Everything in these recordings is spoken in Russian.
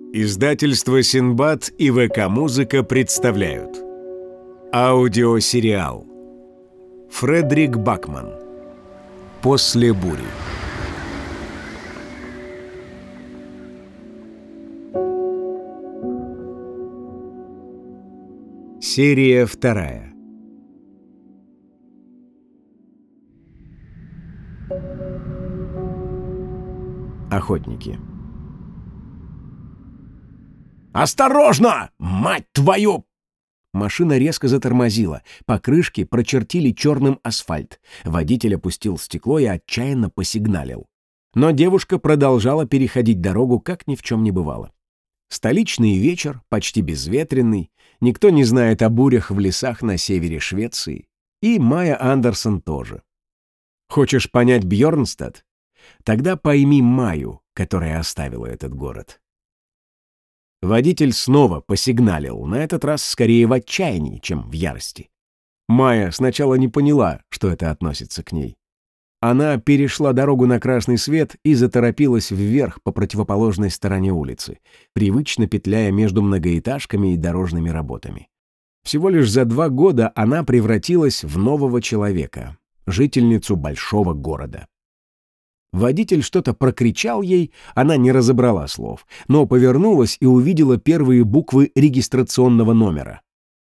Издательство «Синбад» и ВК-музыка представляют аудиосериал Фредерик Бакман «После бури». Серия 2. Охотники. «Осторожно! Мать твою!» Машина резко затормозила. Покрышки прочертили черным асфальт. Водитель опустил стекло и отчаянно посигналил. Но девушка продолжала переходить дорогу, как ни в чем не бывало. Столичный вечер, почти безветренный. Никто не знает о бурях в лесах на севере Швеции. И Майя Андерсон тоже. Хочешь понять Бьорнстад? Тогда пойми Майю, которая оставила этот город. Водитель снова посигналил, на этот раз скорее в отчаянии, чем в ярости. Майя сначала не поняла, что это относится к ней. Она перешла дорогу на красный свет и заторопилась вверх по противоположной стороне улицы, привычно петляя между многоэтажками и дорожными работами. Всего лишь за 2 года она превратилась в нового человека, жительницу большого города. Водитель что-то прокричал ей, она не разобрала слов, но повернулась и увидела первые буквы регистрационного номера.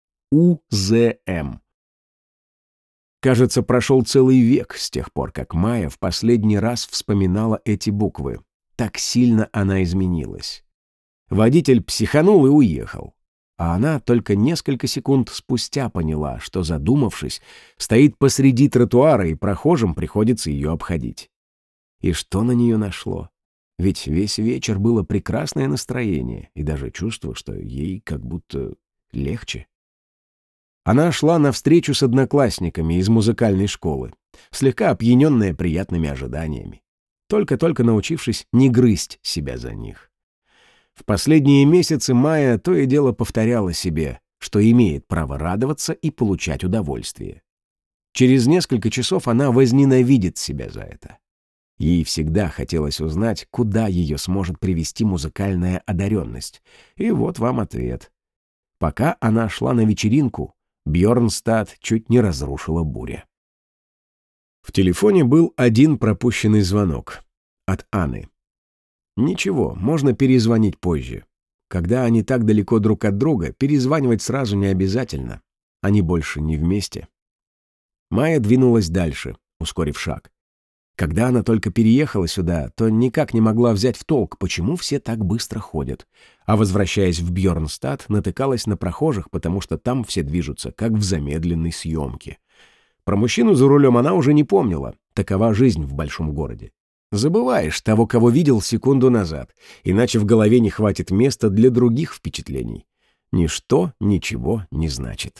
УЗМ. Кажется, прошел целый век с тех пор, как Майя в последний раз вспоминала эти буквы. Так сильно она изменилась. Водитель психанул и уехал. А она только несколько секунд спустя поняла, что, задумавшись, стоит посреди тротуара, и прохожим приходится ее обходить. И что на нее нашло? Ведь весь вечер было прекрасное настроение и даже чувство, что ей как будто легче. Она шла навстречу с одноклассниками из музыкальной школы, слегка опьяненная приятными ожиданиями, только-только научившись не грызть себя за них. В последние месяцы Майя то и дело повторяла себе, что имеет право радоваться и получать удовольствие. Через несколько часов она возненавидит себя за это. Ей всегда хотелось узнать, куда ее сможет привести музыкальная одаренность. И вот вам ответ. Пока она шла на вечеринку, Бьорнстад чуть не разрушила буря. В телефоне был один пропущенный звонок. От Анны. Ничего, можно перезвонить позже. Когда они так далеко друг от друга, перезванивать сразу не обязательно. Они больше не вместе. Майя двинулась дальше, ускорив шаг. Когда она только переехала сюда, то никак не могла взять в толк, почему все так быстро ходят. А возвращаясь в Бьорнстад, натыкалась на прохожих, потому что там все движутся, как в замедленной съемке. Про мужчину за рулем она уже не помнила. Такова жизнь в большом городе. Забываешь того, кого видел секунду назад, иначе в голове не хватит места для других впечатлений. Ничто ничего не значит.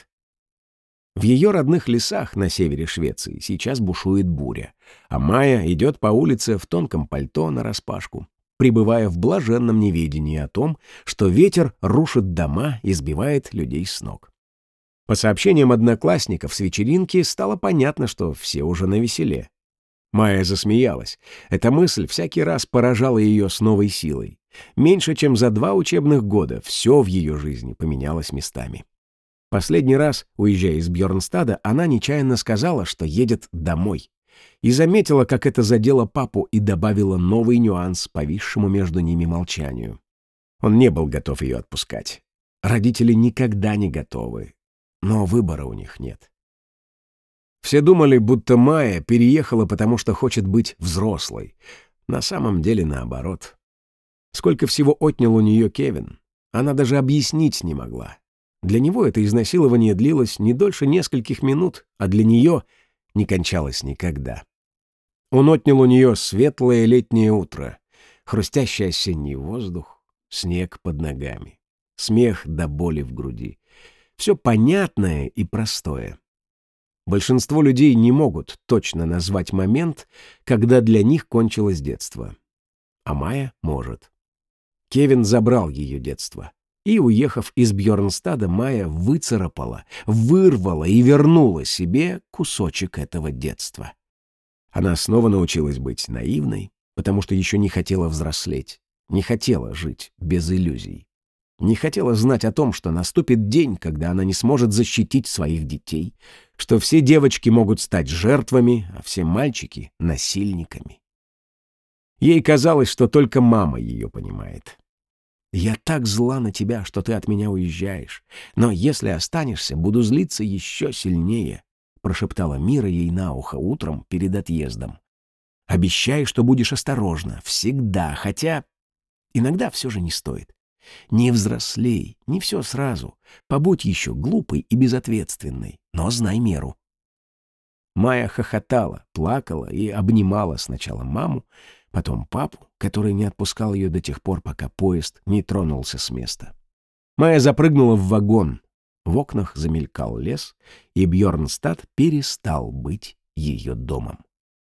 В ее родных лесах на севере Швеции сейчас бушует буря, а Майя идет по улице в тонком пальто нараспашку, пребывая в блаженном неведении о том, что ветер рушит дома и сбивает людей с ног. По сообщениям одноклассников с вечеринки стало понятно, что все уже навеселе. Майя засмеялась. Эта мысль всякий раз поражала ее с новой силой. Меньше чем за 2 учебных года все в ее жизни поменялось местами. Последний раз, уезжая из Бьорнстада, она нечаянно сказала, что едет домой. И заметила, как это задело папу, и добавила новый нюанс повисшему между ними молчанию. Он не был готов ее отпускать. Родители никогда не готовы. Но выбора у них нет. Все думали, будто Майя переехала, потому что хочет быть взрослой. На самом деле наоборот. Сколько всего отнял у нее Кевин, она даже объяснить не могла. Для него это изнасилование длилось не дольше нескольких минут, а для нее не кончалось никогда. Он отнял у нее светлое летнее утро, хрустящий осенний воздух, снег под ногами, смех до боли в груди. Все понятное и простое. Большинство людей не могут точно назвать момент, когда для них кончилось детство. А Майя может. Кевин забрал ее детство. И, уехав из Бьорнстада, Майя выцарапала, вырвала и вернула себе кусочек этого детства. Она снова научилась быть наивной, потому что еще не хотела взрослеть. не хотела жить без иллюзий. Не хотела знать о том, что наступит день, когда она не сможет защитить своих детей, что все девочки могут стать жертвами, а все мальчики — насильниками. Ей казалось, что только мама ее понимает. «Я так зла на тебя, что ты от меня уезжаешь, но если останешься, буду злиться еще сильнее», — прошептала Мира ей на ухо утром перед отъездом. «Обещай, что будешь осторожна, всегда, хотя иногда все же не стоит. Не взрослей, не все сразу. Побудь еще глупой и безответственной, но знай меру». Майя хохотала, плакала и обнимала сначала маму, потом папу, который не отпускал ее до тех пор, пока поезд не тронулся с места. Майя запрыгнула в вагон. В окнах замелькал лес, и Бьорнстад перестал быть ее домом.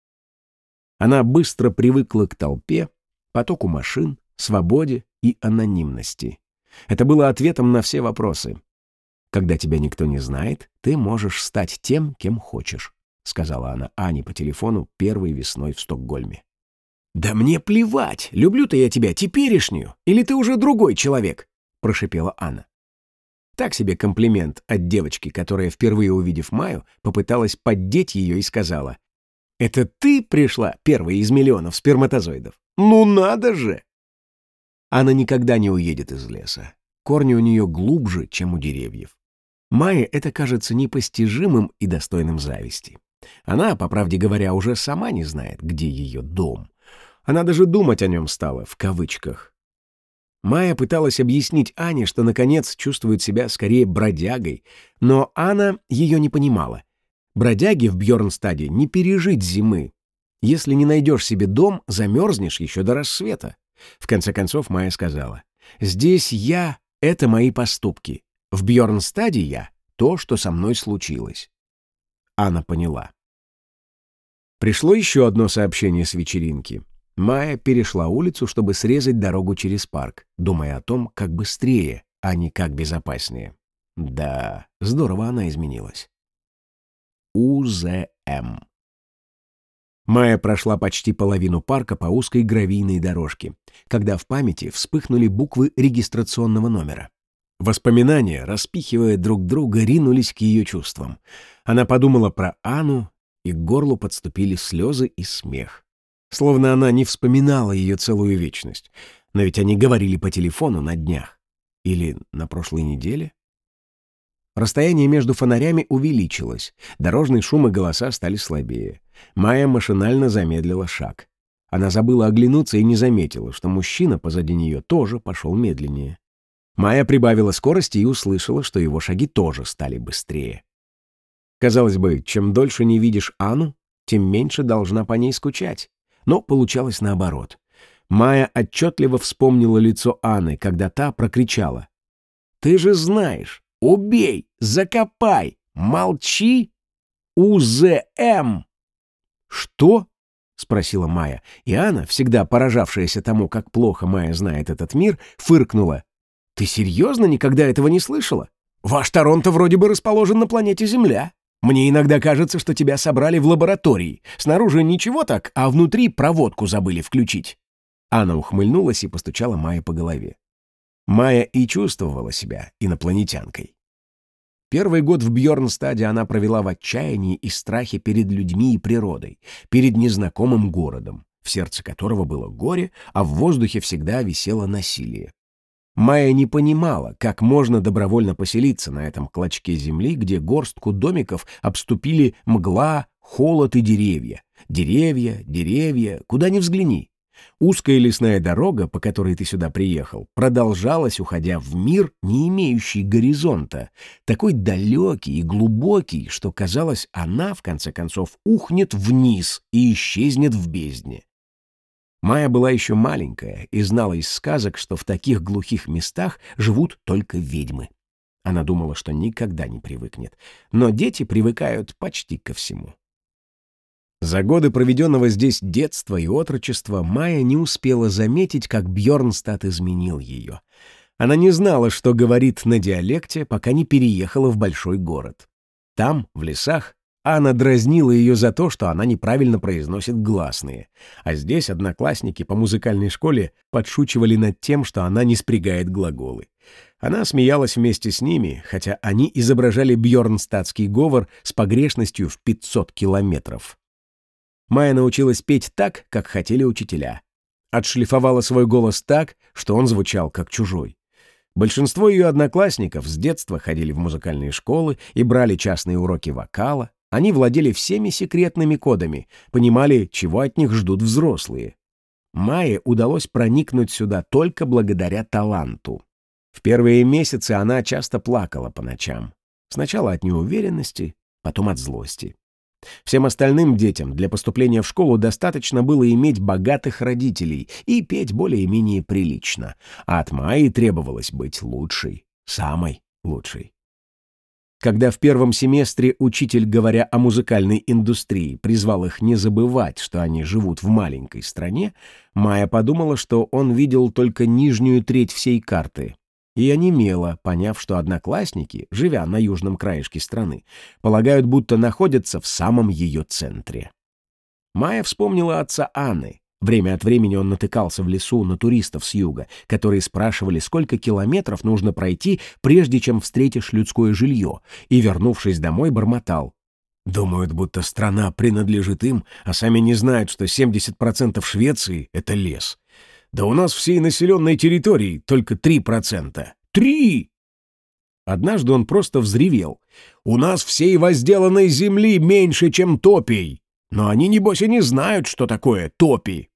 Она быстро привыкла к толпе, потоку машин, свободе и анонимности. Это было ответом на все вопросы. «Когда тебя никто не знает, ты можешь стать тем, кем хочешь», — сказала она Ане по телефону первой весной в Стокгольме. «Да мне плевать, люблю-то я тебя теперешнюю, или ты уже другой человек», — прошипела Анна. Так себе комплимент от девочки, которая, впервые увидев Майю, попыталась поддеть ее и сказала: «Это ты пришла первой из миллионов сперматозоидов? Ну надо же!» Она никогда не уедет из леса. Корни у нее глубже, чем у деревьев. Майе это кажется непостижимым и достойным зависти. Она, по правде говоря, уже сама не знает, где ее дом. Она даже думать о нем стала, в кавычках. Майя пыталась объяснить Ане, что, наконец, чувствует себя скорее бродягой, но Анна ее не понимала. Бродяге в Бьорнстаде не пережить зимы. Если не найдешь себе дом, замерзнешь еще до рассвета. В конце концов Майя сказала: «Здесь я — это мои поступки. В Бьорнстаде я — то, что со мной случилось». Анна поняла. Пришло еще одно сообщение с вечеринки. Майя перешла улицу, чтобы срезать дорогу через парк, думая о том, как быстрее, а не как безопаснее. Да, здорово она изменилась. УЗМ. Майя прошла почти половину парка по узкой гравийной дорожке, когда в памяти вспыхнули буквы регистрационного номера. Воспоминания, распихивая друг друга, ринулись к ее чувствам. Она подумала про Анну, и к горлу подступили слезы и смех. Словно она не вспоминала ее целую вечность. Но ведь они говорили по телефону на днях. Или на прошлой неделе? Расстояние между фонарями увеличилось. Дорожный шум и голоса стали слабее. Майя машинально замедлила шаг. Она забыла оглянуться и не заметила, что мужчина позади нее тоже пошел медленнее. Майя прибавила скорости и услышала, что его шаги тоже стали быстрее. Казалось бы, чем дольше не видишь Анну, тем меньше должна по ней скучать. Но получалось наоборот. Майя отчетливо вспомнила лицо Анны, когда та прокричала: «Ты же знаешь! Убей! Закопай! Молчи! УЗМ!» «Что?» — спросила Майя, и Анна, всегда поражавшаяся тому, как плохо Майя знает этот мир, фыркнула: «Ты серьезно никогда этого не слышала? Ваш Торонто вроде бы расположен на планете Земля. Мне иногда кажется, что тебя собрали в лаборатории. Снаружи ничего так, а внутри проводку забыли включить». Анна ухмыльнулась и постучала Майе по голове. Майя и чувствовала себя инопланетянкой. Первый год в Бьорнстаде она провела в отчаянии и страхе перед людьми и природой, перед незнакомым городом, в сердце которого было горе, а в воздухе всегда висело насилие. Майя не понимала, как можно добровольно поселиться на этом клочке земли, где горстку домиков обступили мгла, холод и деревья. Деревья, деревья, куда ни взгляни. Узкая лесная дорога, по которой ты сюда приехал, продолжалась, уходя в мир, не имеющий горизонта, такой далекий и глубокий, что, казалось, она, в конце концов, ухнет вниз и исчезнет в бездне. Майя была еще маленькая и знала из сказок, что в таких глухих местах живут только ведьмы. Она думала, что никогда не привыкнет, но дети привыкают почти ко всему. За годы проведенного здесь детства и отрочества Майя не успела заметить, как Бьорнстад изменил ее. Она не знала, что говорит на диалекте, пока не переехала в большой город. Там, в лесах, Анна дразнила ее за то, что она неправильно произносит гласные. А здесь одноклассники по музыкальной школе подшучивали над тем, что она не спрягает глаголы. Она смеялась вместе с ними, хотя они изображали бьорнстадтский говор с погрешностью в 500 километров. Майя научилась петь так, как хотели учителя. Отшлифовала свой голос так, что он звучал как чужой. Большинство ее одноклассников с детства ходили в музыкальные школы и брали частные уроки вокала. Они владели всеми секретными кодами, понимали, чего от них ждут взрослые. Майе удалось проникнуть сюда только благодаря таланту. В первые месяцы она часто плакала по ночам. Сначала от неуверенности, потом от злости. Всем остальным детям для поступления в школу достаточно было иметь богатых родителей и петь более-менее прилично, а от Майи требовалось быть лучшей, самой лучшей. Когда в первом семестре учитель, говоря о музыкальной индустрии, призвал их не забывать, что они живут в маленькой стране, Майя подумала, что он видел только нижнюю треть всей карты. И онемела, поняв, что одноклассники, живя на южном краешке страны, полагают, будто находятся в самом ее центре. Майя вспомнила отца Анны. Время от времени он натыкался в лесу на туристов с юга, которые спрашивали, сколько километров нужно пройти, прежде чем встретишь людское жилье, и, вернувшись домой, бормотал. Думают, будто страна принадлежит им, а сами не знают, что 70% Швеции — это лес. Да у нас всей населенной территории только 3%. 3! Однажды он просто взревел. У нас всей возделанной земли меньше, чем топий. Но они, небось, и не знают, что такое топи.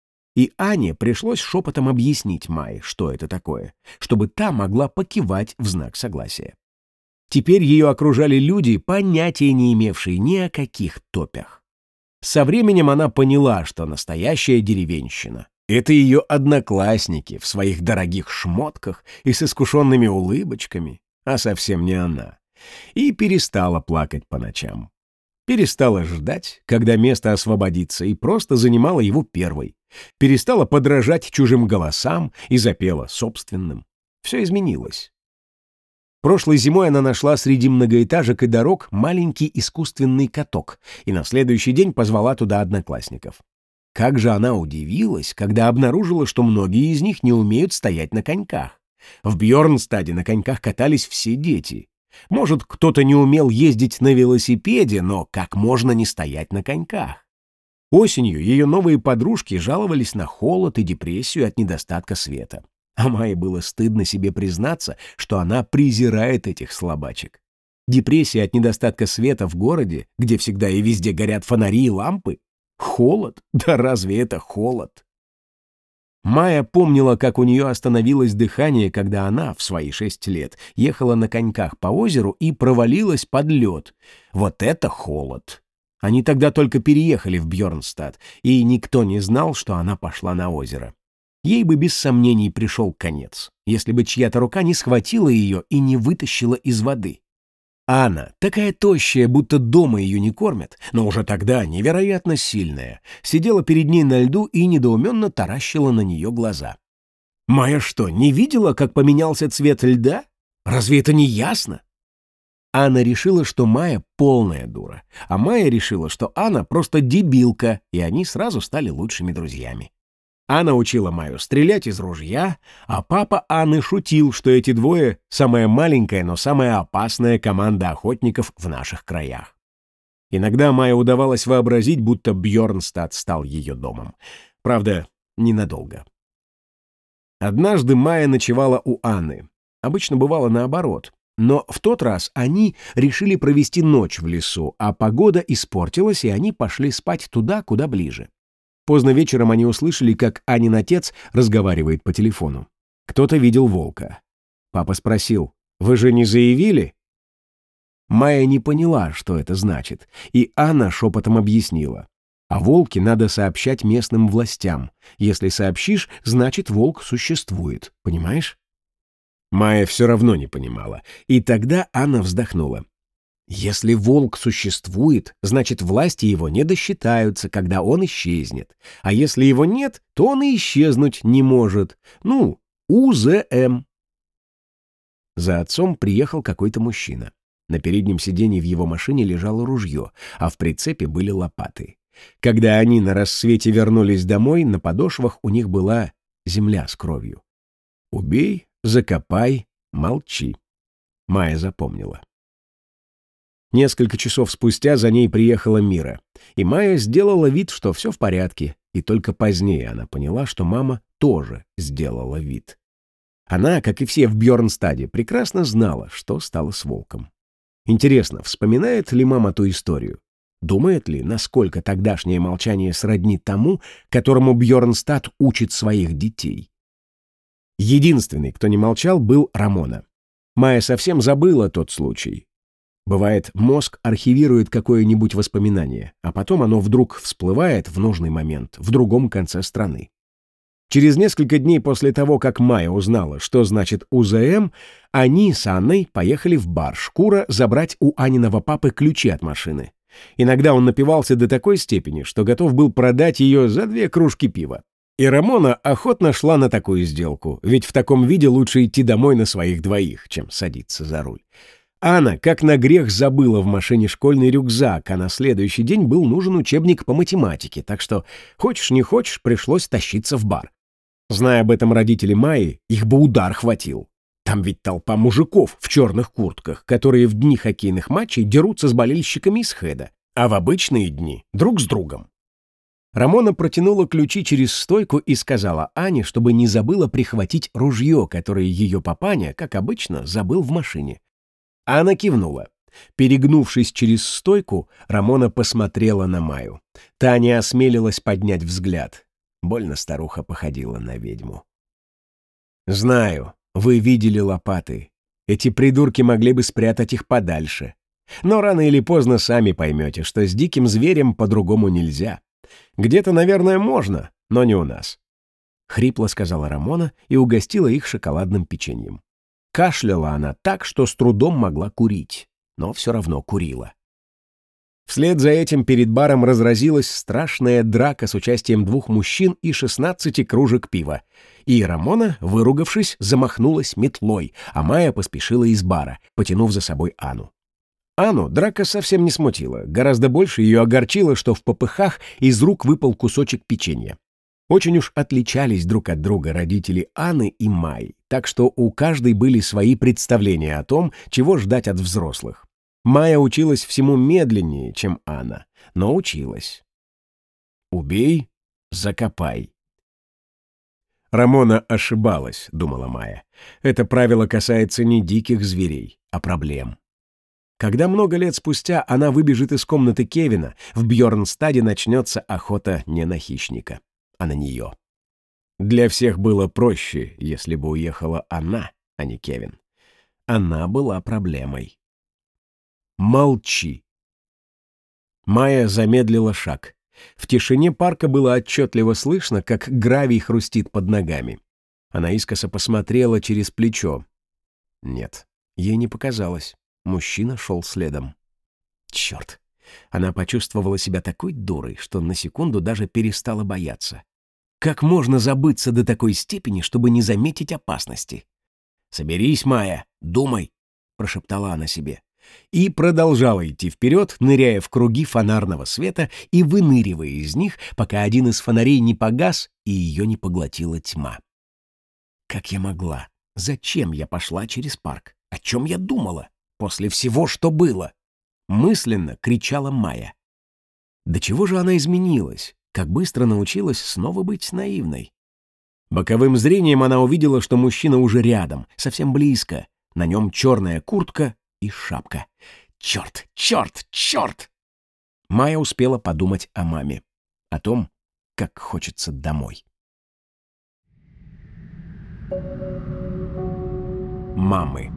И Ане пришлось шепотом объяснить Майе, что это такое, чтобы та могла покивать в знак согласия. Теперь ее окружали люди, понятия не имевшие ни о каких топях. Со временем она поняла, что настоящая деревенщина — это ее одноклассники в своих дорогих шмотках и с искушенными улыбочками, а совсем не она. И перестала плакать по ночам. Перестала ждать, когда место освободится, и просто занимала его первой. Перестала подражать чужим голосам и запела собственным. Все изменилось. Прошлой зимой она нашла среди многоэтажек и дорог маленький искусственный каток и на следующий день позвала туда одноклассников. Как же она удивилась, когда обнаружила, что многие из них не умеют стоять на коньках. В Бьорнстаде на коньках катались все дети. Может, кто-то не умел ездить на велосипеде, но как можно не стоять на коньках? Осенью ее новые подружки жаловались на холод и депрессию от недостатка света. А Майе было стыдно себе признаться, что она презирает этих слабачек. Депрессия от недостатка света в городе, где всегда и везде горят фонари и лампы? Холод? Да разве это холод? Майя помнила, как у нее остановилось дыхание, когда она, в свои 6 лет, ехала на коньках по озеру и провалилась под лед. Вот это холод! Они тогда только переехали в Бьорнстад, и никто не знал, что она пошла на озеро. Ей бы без сомнений пришел конец, если бы чья-то рука не схватила ее и не вытащила из воды. Анна, такая тощая, будто дома ее не кормят, но уже тогда невероятно сильная, сидела перед ней на льду и недоуменно таращила на нее глаза. Майя что, не видела, как поменялся цвет льда? Разве это не ясно? Анна решила, что Майя полная дура, а Майя решила, что Анна просто дебилка, и они сразу стали лучшими друзьями. Анна учила Майю стрелять из ружья, а папа Анны шутил, что эти двое — самая маленькая, но самая опасная команда охотников в наших краях. Иногда Майе удавалось вообразить, будто Бьорнстад стал ее домом. Правда, ненадолго. Однажды Майя ночевала у Анны. Обычно бывало наоборот. Но в тот раз они решили провести ночь в лесу, а погода испортилась, и они пошли спать туда, куда ближе. Поздно вечером они услышали, как Анин отец разговаривает по телефону. Кто-то видел волка. Папа спросил: «Вы же не заявили?» Майя не поняла, что это значит, и Анна шепотом объяснила. О волке надо сообщать местным властям. Если сообщишь, значит, волк существует. Понимаешь? Майя все равно не понимала, и тогда Анна вздохнула. Если волк существует, значит, власти его не досчитаются, когда он исчезнет. А если его нет, то он и исчезнуть не может. Ну, УЗМ. За отцом приехал какой-то мужчина. На переднем сиденье в его машине лежало ружье, а в прицепе были лопаты. Когда они на рассвете вернулись домой, на подошвах у них была земля с кровью. «Убей, закопай, молчи», — Майя запомнила. Несколько часов спустя за ней приехала Мира, и Майя сделала вид, что все в порядке, и только позднее она поняла, что мама тоже сделала вид. Она, как и все в Бьорнстаде, прекрасно знала, что стало с волком. Интересно, вспоминает ли мама ту историю? Думает ли, насколько тогдашнее молчание сродни тому, которому Бьорнстад учит своих детей? Единственный, кто не молчал, был Рамона. Майя совсем забыла тот случай. Бывает, мозг архивирует какое-нибудь воспоминание, а потом оно вдруг всплывает в нужный момент в другом конце страны. Через несколько дней после того, как Майя узнала, что значит УЗМ, они с Анной поехали в бар «Шкура» забрать у Аниного папы ключи от машины. Иногда он напивался до такой степени, что готов был продать ее за 2 кружки пива. И Рамона охотно шла на такую сделку, ведь в таком виде лучше идти домой на своих двоих, чем садиться за руль. Анна, как на грех, забыла в машине школьный рюкзак, а на следующий день был нужен учебник по математике, так что, хочешь не хочешь, пришлось тащиться в бар. Зная об этом родители Майи, их бы удар хватил. Там ведь толпа мужиков в черных куртках, которые в дни хоккейных матчей дерутся с болельщиками из Хеда, а в обычные дни друг с другом. Рамона протянула ключи через стойку и сказала Ане, чтобы не забыла прихватить ружье, которое ее папаня, как обычно, забыл в машине. Анна кивнула. Перегнувшись через стойку, Рамона посмотрела на Майю. Та не осмелилась поднять взгляд. Больно старуха походила на ведьму. «Знаю, вы видели лопаты. Эти придурки могли бы спрятать их подальше. Но рано или поздно сами поймете, что с диким зверем по-другому нельзя. Где-то, наверное, можно, но не у нас». Хрипло сказала Рамона и угостила их шоколадным печеньем. Кашляла она так, что с трудом могла курить, но все равно курила. Вслед за этим перед баром разразилась страшная драка с участием 2 мужчин и 16 кружек пива. И Рамона, выругавшись, замахнулась метлой, а Майя поспешила из бара, потянув за собой Анну. Анну драка совсем не смутила, гораздо больше ее огорчило, что в попыхах из рук выпал кусочек печенья. Очень уж отличались друг от друга родители Анны и Майи, так что у каждой были свои представления о том, чего ждать от взрослых. Майя училась всему медленнее, чем Анна, но училась. «Убей, закопай». Рамона ошибалась, думала Майя. Это правило касается не диких зверей, а проблем. Когда много лет спустя она выбежит из комнаты Кевина, в Бьорнстаде начнется охота не на хищника, а на нее. Для всех было проще, если бы уехала она, а не Кевин. Она была проблемой. «Молчи». Майя замедлила шаг. В тишине парка было отчетливо слышно, как гравий хрустит под ногами. Она искоса посмотрела через плечо. Нет, ей не показалось. Мужчина шел следом. Черт! Она почувствовала себя такой дурой, что на секунду даже перестала бояться. Как можно забыться до такой степени, чтобы не заметить опасности? «Соберись, Майя, думай», — прошептала она себе. И продолжала идти вперед, ныряя в круги фонарного света и выныривая из них, пока один из фонарей не погас и ее не поглотила тьма. Как я могла? Зачем я пошла через парк? О чем я думала? После всего, что было? Мысленно кричала Майя. До чего же она изменилась? Как быстро научилась снова быть наивной? Боковым зрением она увидела, что мужчина уже рядом, совсем близко. На нем черная куртка и шапка. Черт, черт, черт! Майя успела подумать о маме. О том, как хочется домой. Мамы.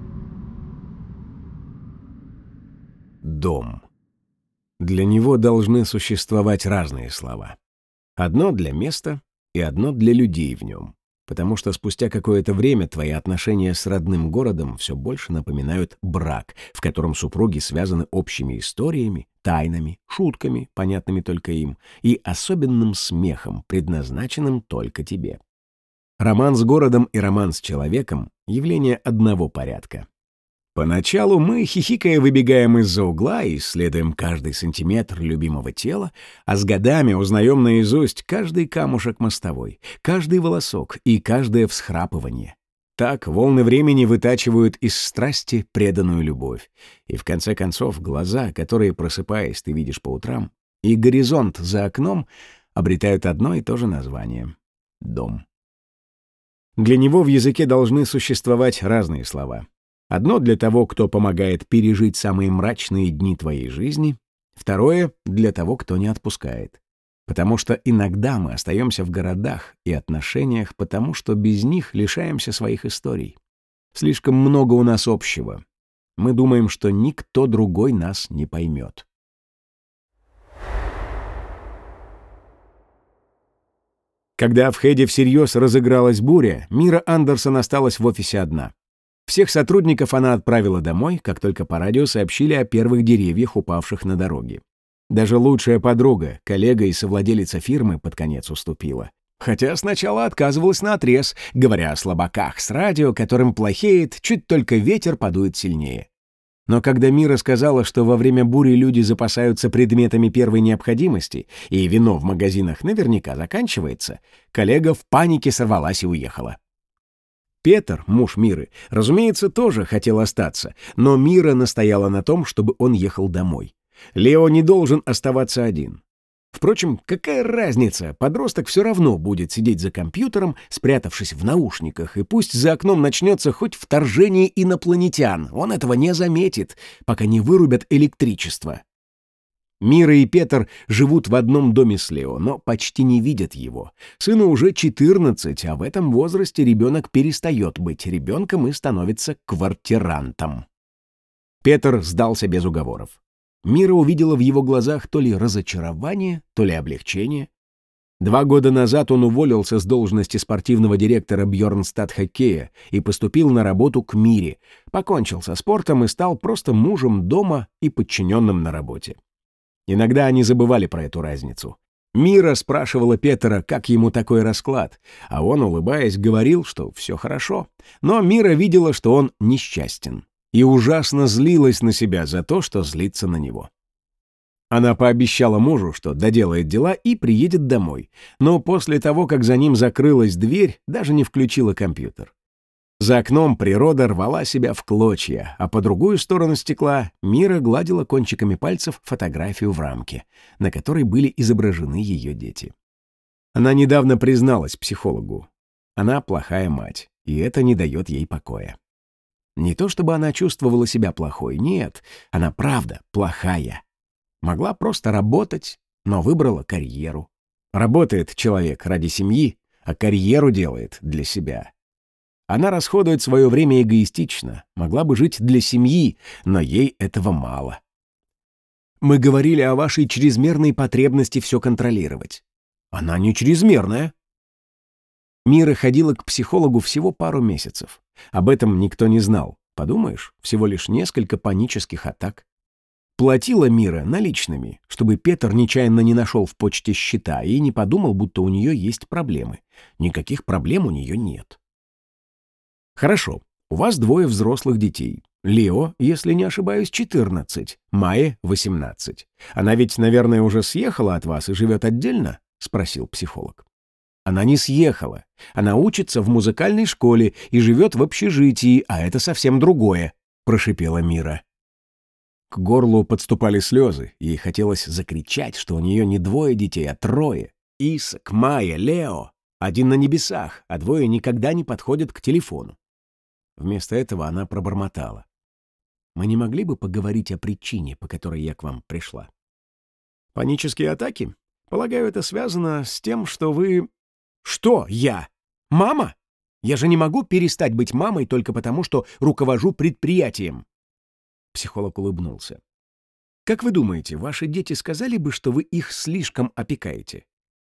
Дом. Для него должны существовать разные слова. Одно для места и одно для людей в нем, потому что спустя какое-то время твои отношения с родным городом все больше напоминают брак, в котором супруги связаны общими историями, тайнами, шутками, понятными только им, и особенным смехом, предназначенным только тебе. Роман с городом и роман с человеком — явление одного порядка. Поначалу мы, хихикая, выбегаем из-за угла и исследуем каждый сантиметр любимого тела, а с годами узнаем наизусть каждый камушек мостовой, каждый волосок и каждое всхрапывание. Так волны времени вытачивают из страсти преданную любовь. И в конце концов глаза, которые, просыпаясь, ты видишь по утрам, и горизонт за окном обретают одно и то же название — дом. Для него в языке должны существовать разные слова. Одно для того, кто помогает пережить самые мрачные дни твоей жизни, второе — для того, кто не отпускает. Потому что иногда мы остаемся в городах и отношениях, потому что без них лишаемся своих историй. Слишком много у нас общего. Мы думаем, что никто другой нас не поймет. Когда в Хеде всерьез разыгралась буря, Мира Андерсон осталась в офисе одна. Всех сотрудников она отправила домой, как только по радио сообщили о первых деревьях, упавших на дороге. Даже лучшая подруга, коллега и совладелица фирмы под конец уступила. Хотя сначала отказывалась наотрез, говоря о слабаках с радио, которым плохеет, чуть только ветер подует сильнее. Но когда Мира сказала, что во время бури люди запасаются предметами первой необходимости, и вино в магазинах наверняка заканчивается, коллега в панике сорвалась и уехала. Петр, муж Миры, разумеется, тоже хотел остаться, но Мира настояла на том, чтобы он ехал домой. Лео не должен оставаться один. Впрочем, какая разница, подросток все равно будет сидеть за компьютером, спрятавшись в наушниках, и пусть за окном начнется хоть вторжение инопланетян, он этого не заметит, пока не вырубят электричество. Мира и Петр живут в одном доме с Лео, но почти не видят его. Сыну уже 14, а в этом возрасте ребенок перестает быть ребенком и становится квартирантом. Петр сдался без уговоров. Мира увидела в его глазах то ли разочарование, то ли облегчение. 2 года назад он уволился с должности спортивного директора Бьорнстад-хоккея и поступил на работу к Мире, покончил со спортом и стал просто мужем дома и подчиненным на работе. Иногда они забывали про эту разницу. Мира спрашивала Петра, как ему такой расклад, а он, улыбаясь, говорил, что все хорошо. Но Мира видела, что он несчастен, и ужасно злилась на себя за то, что злится на него. Она пообещала мужу, что доделает дела и приедет домой, но после того, как за ним закрылась дверь, даже не включила компьютер. За окном природа рвала себя в клочья, а по другую сторону стекла Мира гладила кончиками пальцев фотографию в рамке, на которой были изображены ее дети. Она недавно призналась психологу. Она плохая мать, и это не дает ей покоя. Не то чтобы она чувствовала себя плохой, нет, она правда плохая. Могла просто работать, но выбрала карьеру. Работает человек ради семьи, а карьеру делает для себя. Она расходует свое время эгоистично, могла бы жить для семьи, но ей этого мало. Мы говорили о вашей чрезмерной потребности все контролировать. Она не чрезмерная. Мира ходила к психологу всего пару месяцев. Об этом никто не знал. Подумаешь, всего лишь несколько панических атак. Платила Мира наличными, чтобы Петр нечаянно не нашел в почте счета и не подумал, будто у нее есть проблемы. Никаких проблем у нее нет. Хорошо, у вас 2 взрослых детей. Лео, если не ошибаюсь, 14, Майе 18. Она ведь, наверное, уже съехала от вас и живет отдельно? Спросил психолог. Она не съехала. Она учится в музыкальной школе и живет в общежитии, а это совсем другое, прошипела Мира. К горлу подступали слезы, ей хотелось закричать, что у нее не 2 детей, а 3. Исаак, Майя, Лео. Один на небесах, а 2 никогда не подходят к телефону. Вместо этого она пробормотала. «Мы не могли бы поговорить о причине, по которой я к вам пришла?» «Панические атаки? Полагаю, это связано с тем, что вы...» «Что я? Мама? Я же не могу перестать быть мамой только потому, что руковожу предприятием!» Психолог улыбнулся. «Как вы думаете, ваши дети сказали бы, что вы их слишком опекаете?»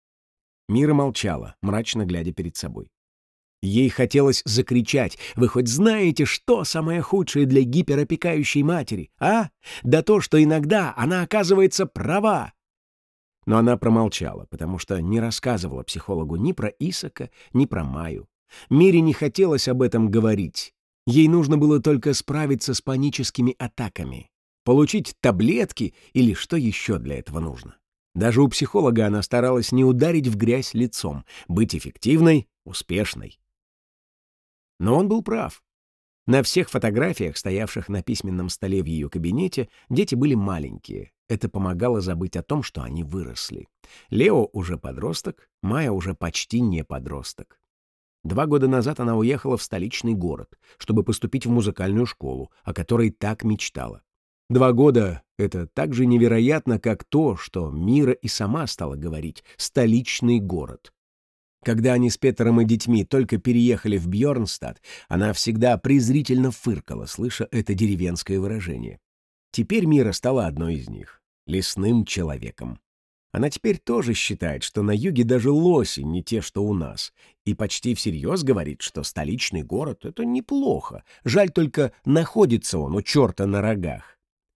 Мира молчала, мрачно глядя перед собой. Ей хотелось закричать: «Вы хоть знаете, что самое худшее для гиперопекающей матери, а? Да то, что иногда она оказывается права!» Но она промолчала, потому что не рассказывала психологу ни про Исаака, ни про Майю. Мире не хотелось об этом говорить. Ей нужно было только справиться с паническими атаками, получить таблетки или что еще для этого нужно. Даже у психолога она старалась не ударить в грязь лицом, быть эффективной, успешной. Но он был прав. На всех фотографиях, стоявших на письменном столе в ее кабинете, дети были маленькие. Это помогало забыть о том, что они выросли. Лео уже подросток, Майя уже почти не подросток. 2 года назад она уехала в столичный город, чтобы поступить в музыкальную школу, о которой так мечтала. 2 года — это так же невероятно, как то, что Мира и сама стала говорить «столичный город». Когда они с Петером и детьми только переехали в Бьорнстад, она всегда презрительно фыркала, слыша это деревенское выражение. Теперь Мира стала одной из них — лесным человеком. Она теперь тоже считает, что на юге даже лоси не те, что у нас, и почти всерьез говорит, что столичный город — это неплохо, жаль только находится он у черта на рогах.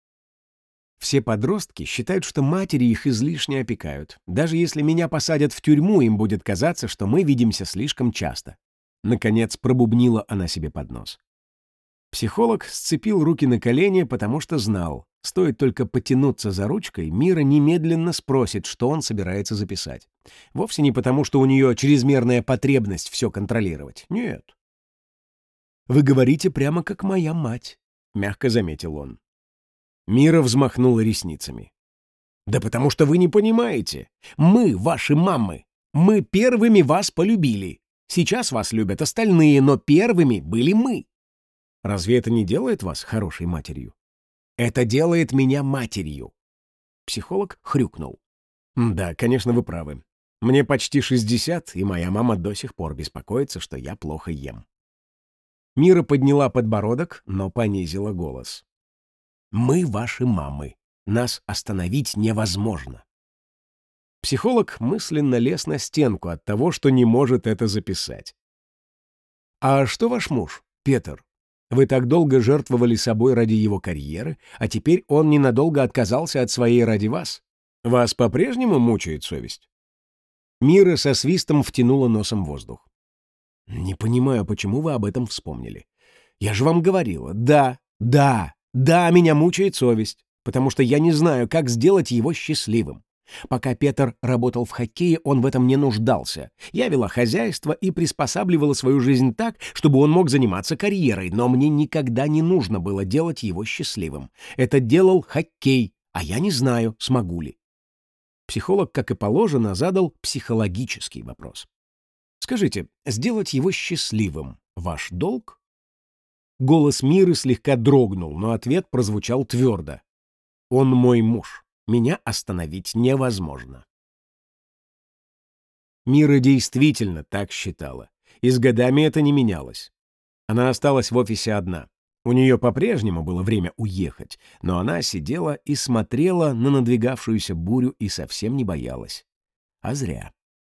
Все подростки считают, что матери их излишне опекают. Даже если меня посадят в тюрьму, им будет казаться, что мы видимся слишком часто. Наконец пробубнила она себе под нос. Психолог сцепил руки на колени, потому что знал, стоит только потянуться за ручкой, Мира немедленно спросит, что он собирается записать. Вовсе не потому, что у нее чрезмерная потребность все контролировать. Нет. «Вы говорите прямо как моя мать», — мягко заметил он. Мира взмахнула ресницами. «Да потому что вы не понимаете. Мы, ваши мамы. Мы первыми вас полюбили. Сейчас вас любят остальные, но первыми были мы. Разве это не делает вас хорошей матерью? Это делает меня матерью». Психолог хрюкнул. «Да, конечно, вы правы. Мне почти 60, и моя мама до сих пор беспокоится, что я плохо ем». Мира подняла подбородок, но понизила голос. «Мы ваши мамы. Нас остановить невозможно». Психолог мысленно лез на стенку от того, что не может это записать. «А что ваш муж, Петр? Вы так долго жертвовали собой ради его карьеры, а теперь он ненадолго отказался от своей ради вас. Вас по-прежнему мучает совесть?» Мира со свистом втянула носом воздух. «Не понимаю, почему вы об этом вспомнили. Я же вам говорила, да, меня мучает совесть, потому что я не знаю, как сделать его счастливым. Пока Петр работал в хоккее, он в этом не нуждался. Я вела хозяйство и приспосабливала свою жизнь так, чтобы он мог заниматься карьерой, но мне никогда не нужно было делать его счастливым. Это делал хоккей, а я не знаю, смогу ли». Психолог, как и положено, задал психологический вопрос. «Скажите, сделать его счастливым — ваш долг?» Голос Миры слегка дрогнул, но ответ прозвучал твердо. «Он мой муж. Меня остановить невозможно». Мира действительно так считала, и с годами это не менялось. Она осталась в офисе одна. У нее по-прежнему было время уехать, но она сидела и смотрела на надвигавшуюся бурю и совсем не боялась. А зря.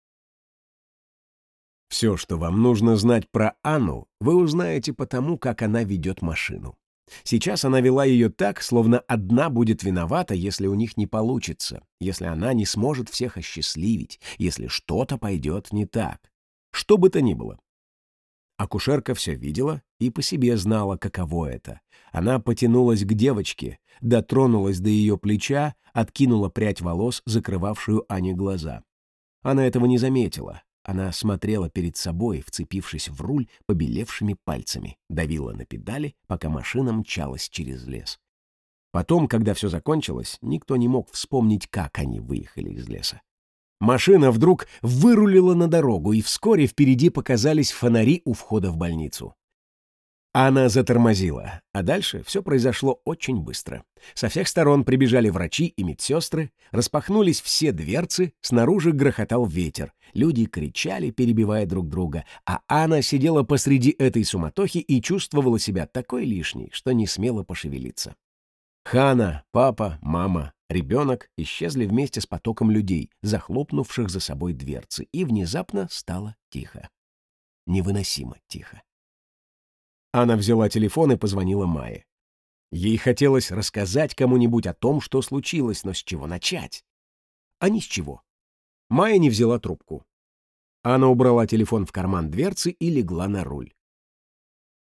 Все, что вам нужно знать про Анну, вы узнаете по тому, как она ведет машину. Сейчас она вела ее так, словно одна будет виновата, если у них не получится, если она не сможет всех осчастливить, если что-то пойдет не так. Что бы то ни было. Акушерка все видела и по себе знала, каково это. Она потянулась к девочке, дотронулась до ее плеча, откинула прядь волос, закрывавшую Ане глаза. Она этого не заметила. Она смотрела перед собой, вцепившись в руль побелевшими пальцами, давила на педали, пока машина мчалась через лес. Потом, когда все закончилось, никто не мог вспомнить, как они выехали из леса. Машина вдруг вырулила на дорогу, и вскоре впереди показались фонари у входа в больницу. Она затормозила, а дальше все произошло очень быстро. Со всех сторон прибежали врачи и медсестры, распахнулись все дверцы, снаружи грохотал ветер, люди кричали, перебивая друг друга, а Анна сидела посреди этой суматохи и чувствовала себя такой лишней, что не смела пошевелиться. Хана, папа, мама, ребенок исчезли вместе с потоком людей, захлопнувших за собой дверцы, и внезапно стало тихо. Невыносимо тихо. Анна взяла телефон и позвонила Майе. Ей хотелось рассказать кому-нибудь о том, что случилось, но с чего начать? А ни с чего. Майя не взяла трубку. Анна убрала телефон в карман дверцы и легла на руль.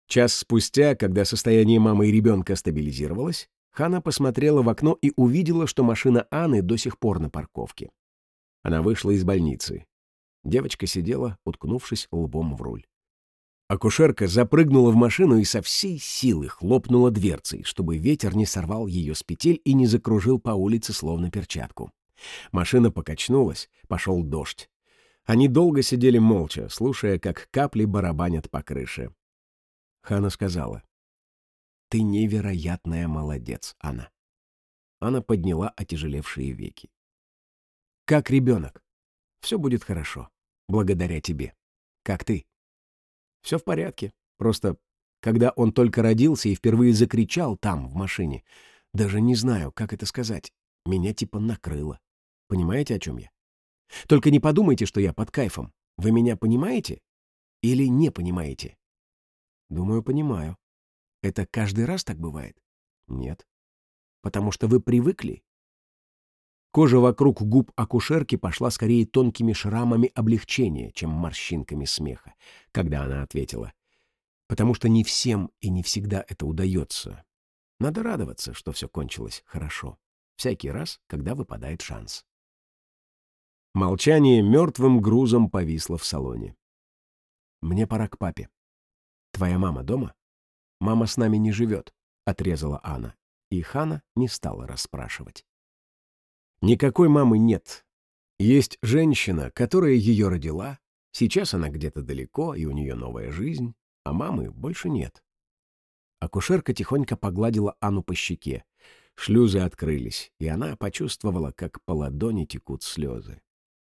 Час спустя, когда состояние мамы и ребенка стабилизировалось, Ханна посмотрела в окно и увидела, что машина Анны до сих пор на парковке. Она вышла из больницы. Девочка сидела, уткнувшись лбом в руль. Акушерка запрыгнула в машину и со всей силы хлопнула дверцей, чтобы ветер не сорвал ее с петель и не закружил по улице словно перчатку. Машина покачнулась, пошел дождь. Они долго сидели молча, слушая, как капли барабанят по крыше. Ханна сказала: «Ты невероятная молодец, Анна». Она подняла отяжелевшие веки. «Как ребенок? Все будет хорошо. Благодаря тебе. Как ты?» «Все в порядке. Просто, когда он только родился и впервые закричал там, в машине, даже не знаю, как это сказать, меня типа накрыло. Понимаете, о чем я? Только не подумайте, что я под кайфом. Вы меня понимаете? Или не понимаете?» «Думаю, понимаю. Это каждый раз так бывает?» «Нет. Потому что вы привыкли?» Кожа вокруг губ акушерки пошла скорее тонкими шрамами облегчения, чем морщинками смеха, когда она ответила: «Потому что не всем и не всегда это удается. Надо радоваться, что все кончилось хорошо. Всякий раз, когда выпадает шанс». Молчание мертвым грузом повисло в салоне. «Мне пора к папе. Твоя мама дома?» «Мама с нами не живет», — отрезала Анна, и Ханна не стала расспрашивать. Никакой мамы нет. Есть женщина, которая ее родила, сейчас она где-то далеко, и у нее новая жизнь, а мамы больше нет. Акушерка тихонько погладила Анну по щеке. Шлюзы открылись, и она почувствовала, как по ладони текут слезы.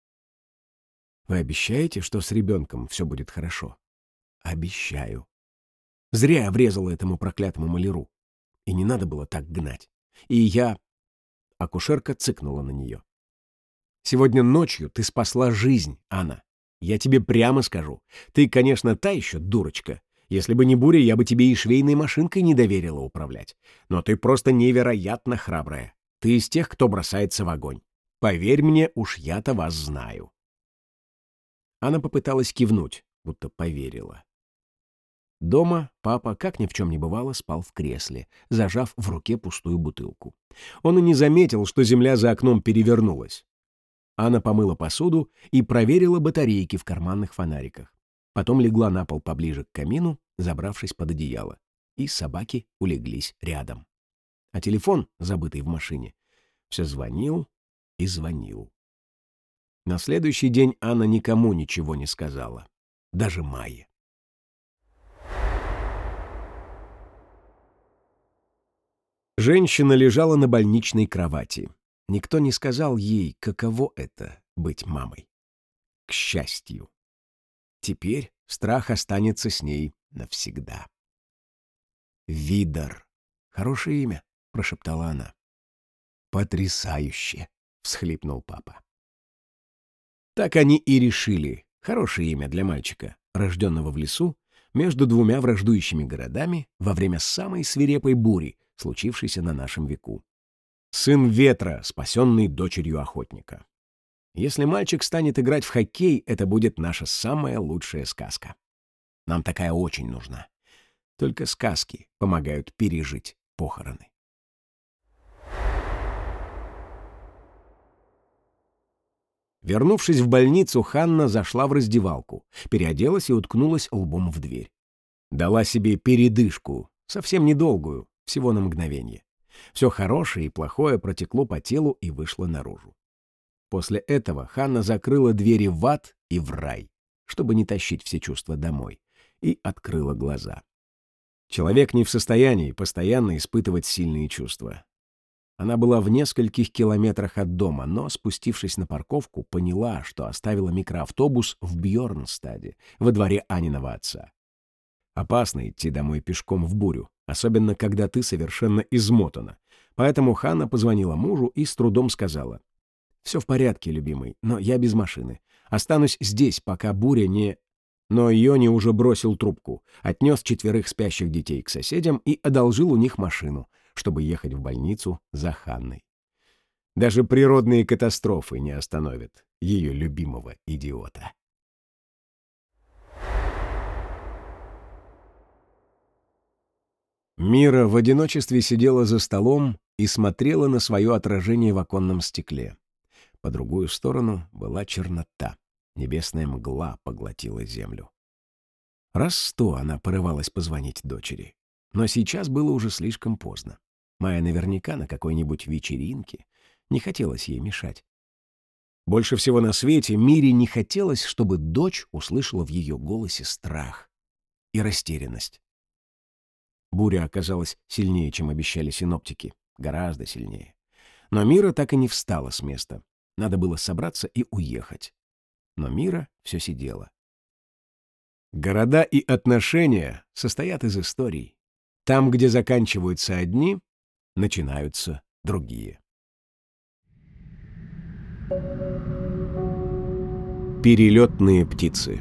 «Вы обещаете, что с ребенком все будет хорошо?» «Обещаю». Зря я врезала этому проклятому маляру. И не надо было так гнать. И я... Акушерка цыкнула на нее. «Сегодня ночью ты спасла жизнь, Анна. Я тебе прямо скажу. Ты, конечно, та еще дурочка. Если бы не буря, я бы тебе и швейной машинкой не доверила управлять. Но ты просто невероятно храбрая. Ты из тех, кто бросается в огонь. Поверь мне, уж я-то вас знаю». Она попыталась кивнуть, будто поверила. Дома папа, как ни в чем не бывало, спал в кресле, зажав в руке пустую бутылку. Он и не заметил, что земля за окном перевернулась. Анна помыла посуду и проверила батарейки в карманных фонариках. Потом легла на пол поближе к камину, забравшись под одеяло. И собаки улеглись рядом. А телефон, забытый в машине, все звонил и звонил. На следующий день Анна никому ничего не сказала. Даже Майе. Женщина лежала на больничной кровати. Никто не сказал ей, каково это — быть мамой. К счастью. Теперь страх останется с ней навсегда. «Видар. Хорошее имя», — прошептала она. «Потрясающе», — всхлипнул папа. Так они и решили. Хорошее имя для мальчика, рожденного в лесу, между двумя враждующими городами во время самой свирепой бури, случившейся на нашем веку. Сын ветра, спасенный дочерью охотника. Если мальчик станет играть в хоккей, это будет наша самая лучшая сказка. Нам такая очень нужна. Только сказки помогают пережить похороны. Вернувшись в больницу, Ханна зашла в раздевалку, переоделась и уткнулась лбом в дверь. Дала себе передышку, совсем недолгую, всего на мгновение. Все хорошее и плохое протекло по телу и вышло наружу. После этого Ханна закрыла двери в ад и в рай, чтобы не тащить все чувства домой, и открыла глаза. Человек не в состоянии постоянно испытывать сильные чувства. Она была в нескольких километрах от дома, но, спустившись на парковку, поняла, что оставила микроавтобус в Бьорнстаде, во дворе Аниного отца. Опасно идти домой пешком в бурю, особенно когда ты совершенно измотана. Поэтому Ханна позвонила мужу и с трудом сказала: «Все в порядке, любимый, но я без машины. Останусь здесь, пока буря не...» Но Йони уже бросил трубку, отнес 4 спящих детей к соседям и одолжил у них машину, чтобы ехать в больницу за Ханной. Даже природные катастрофы не остановят ее любимого идиота. Мира в одиночестве сидела за столом и смотрела на свое отражение в оконном стекле. По другую сторону была чернота. Небесная мгла поглотила землю. Раз 100 она порывалась позвонить дочери. Но сейчас было уже слишком поздно. Майя наверняка на какой-нибудь вечеринке. Не хотелось ей мешать. Больше всего на свете Мире не хотелось, чтобы дочь услышала в ее голосе страх и растерянность. Буря оказалась сильнее, чем обещали синоптики. Гораздо сильнее. Но Мира так и не встала с места. Надо было собраться и уехать. Но Мира все сидела. Города и отношения состоят из историй. Там, где заканчиваются одни, начинаются другие. Перелетные птицы.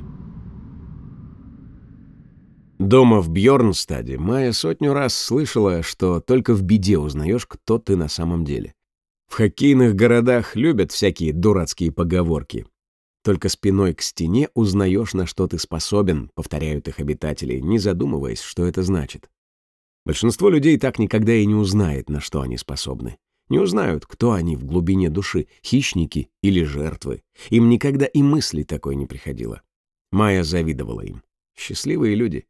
Дома в Бьорнстаде Майя 100 раз слышала, что только в беде узнаешь, кто ты на самом деле. В хоккейных городах любят всякие дурацкие поговорки. Только спиной к стене узнаешь, на что ты способен, повторяют их обитатели, не задумываясь, что это значит. Большинство людей так никогда и не узнает, на что они способны. Не узнают, кто они в глубине души, хищники или жертвы. Им никогда и мысли такой не приходило. Майя завидовала им. Счастливые люди.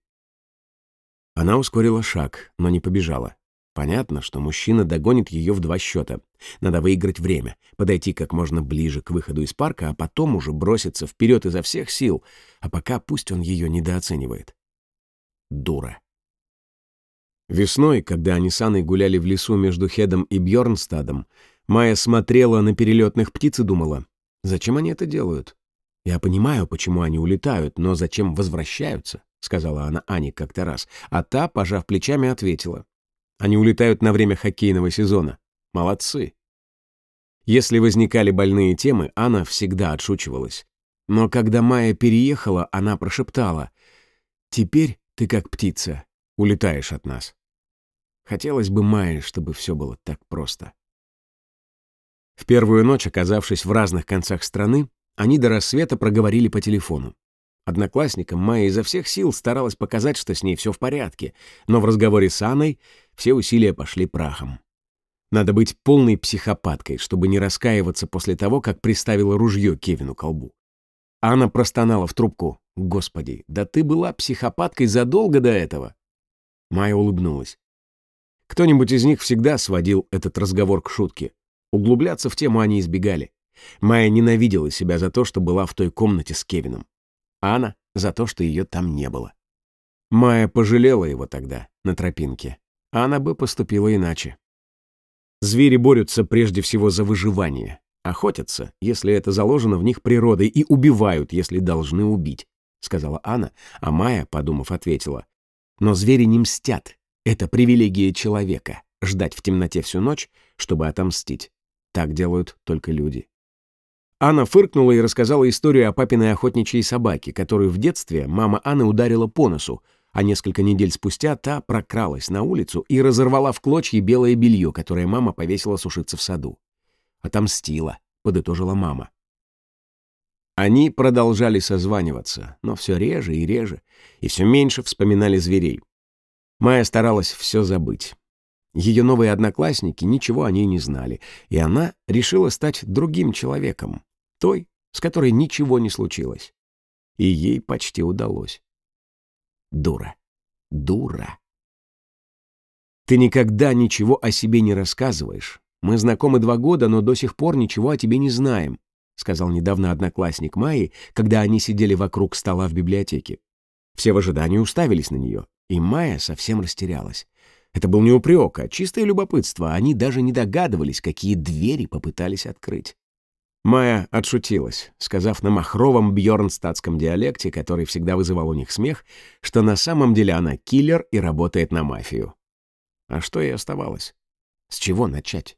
Она ускорила шаг, но не побежала. Понятно, что мужчина догонит ее в 2 счета. Надо выиграть время, подойти как можно ближе к выходу из парка, а потом уже броситься вперед изо всех сил, а пока пусть он ее недооценивает. Дура. Весной, когда они с Анной гуляли в лесу между Хедом и Бьорнстадом, Майя смотрела на перелетных птиц и думала, зачем они это делают? Я понимаю, почему они улетают, но зачем возвращаются? Сказала она Ане как-то раз, а та, пожав плечами, ответила. Они улетают на время хоккейного сезона. Молодцы. Если возникали больные темы, Анна всегда отшучивалась. Но когда Майя переехала, она прошептала, «Теперь ты как птица, улетаешь от нас». Хотелось бы Майе, чтобы все было так просто. В первую ночь, оказавшись в разных концах страны, они до рассвета проговорили по телефону. Одноклассникам Майя изо всех сил старалась показать, что с ней все в порядке, но в разговоре с Анной все усилия пошли прахом. Надо быть полной психопаткой, чтобы не раскаиваться после того, как приставила ружье Кевину к колбу. Анна простонала в трубку. «Господи, да ты была психопаткой задолго до этого!» Майя улыбнулась. Кто-нибудь из них всегда сводил этот разговор к шутке. Углубляться в тему они избегали. Майя ненавидела себя за то, что была в той комнате с Кевином. Анна за то, что ее там не было. Майя пожалела его тогда, на тропинке. Она бы поступила иначе. Звери борются прежде всего за выживание. Охотятся, если это заложено в них природой, и убивают, если должны убить, сказала Анна, а Майя, подумав, ответила. Но звери не мстят. Это привилегия человека — ждать в темноте всю ночь, чтобы отомстить. Так делают только люди. Анна фыркнула и рассказала историю о папиной охотничьей собаке, которую в детстве мама Анны ударила по носу, а несколько недель спустя та прокралась на улицу и разорвала в клочья белое белье, которое мама повесила сушиться в саду. «Отомстила», — подытожила мама. Они продолжали созваниваться, но все реже и реже, и все меньше вспоминали зверей. Майя старалась все забыть. Ее новые одноклассники ничего о ней не знали, и она решила стать другим человеком, той, с которой ничего не случилось. И ей почти удалось. Дура. Дура. Ты никогда ничего о себе не рассказываешь. Мы знакомы 2 года, но до сих пор ничего о тебе не знаем, сказал недавно одноклассник Майи, когда они сидели вокруг стола в библиотеке. Все в ожидании уставились на нее, и Майя совсем растерялась. Это был не упрек, а чистое любопытство. Они даже не догадывались, какие двери попытались открыть. Майя отшутилась, сказав на махровом бьорнстадском диалекте, который всегда вызывал у них смех, что на самом деле она киллер и работает на мафию. А что ей оставалось? С чего начать?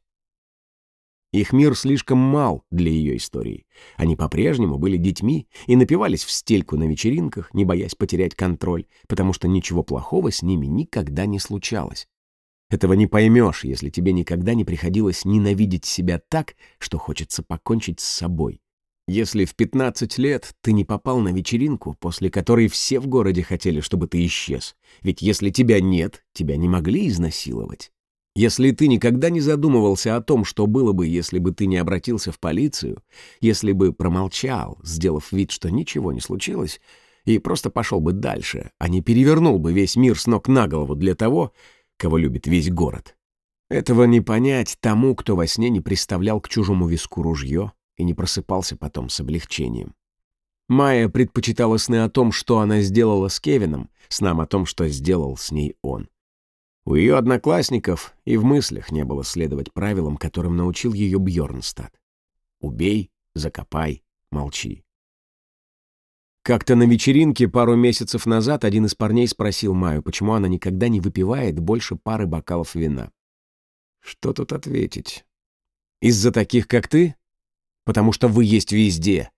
Их мир слишком мал для ее истории. Они по-прежнему были детьми и напивались в стельку на вечеринках, не боясь потерять контроль, потому что ничего плохого с ними никогда не случалось. Этого не поймешь, если тебе никогда не приходилось ненавидеть себя так, что хочется покончить с собой. Если в 15 лет ты не попал на вечеринку, после которой все в городе хотели, чтобы ты исчез, ведь если тебя нет, тебя не могли изнасиловать. Если ты никогда не задумывался о том, что было бы, если бы ты не обратился в полицию, если бы промолчал, сделав вид, что ничего не случилось, и просто пошел бы дальше, а не перевернул бы весь мир с ног на голову для того, кого любит весь город. Этого не понять тому, кто во сне не приставлял к чужому виску ружье и не просыпался потом с облегчением. Майя предпочитала сны о том, что она сделала с Кевином, снам о том, что сделал с ней он. У ее одноклассников и в мыслях не было следовать правилам, которым научил ее Бьорнстад. Убей, закопай, молчи. Как-то на вечеринке пару месяцев назад один из парней спросил Майю, почему она никогда не выпивает больше пары бокалов вина. Что тут ответить? Из-за таких, как ты? Потому что вы есть везде.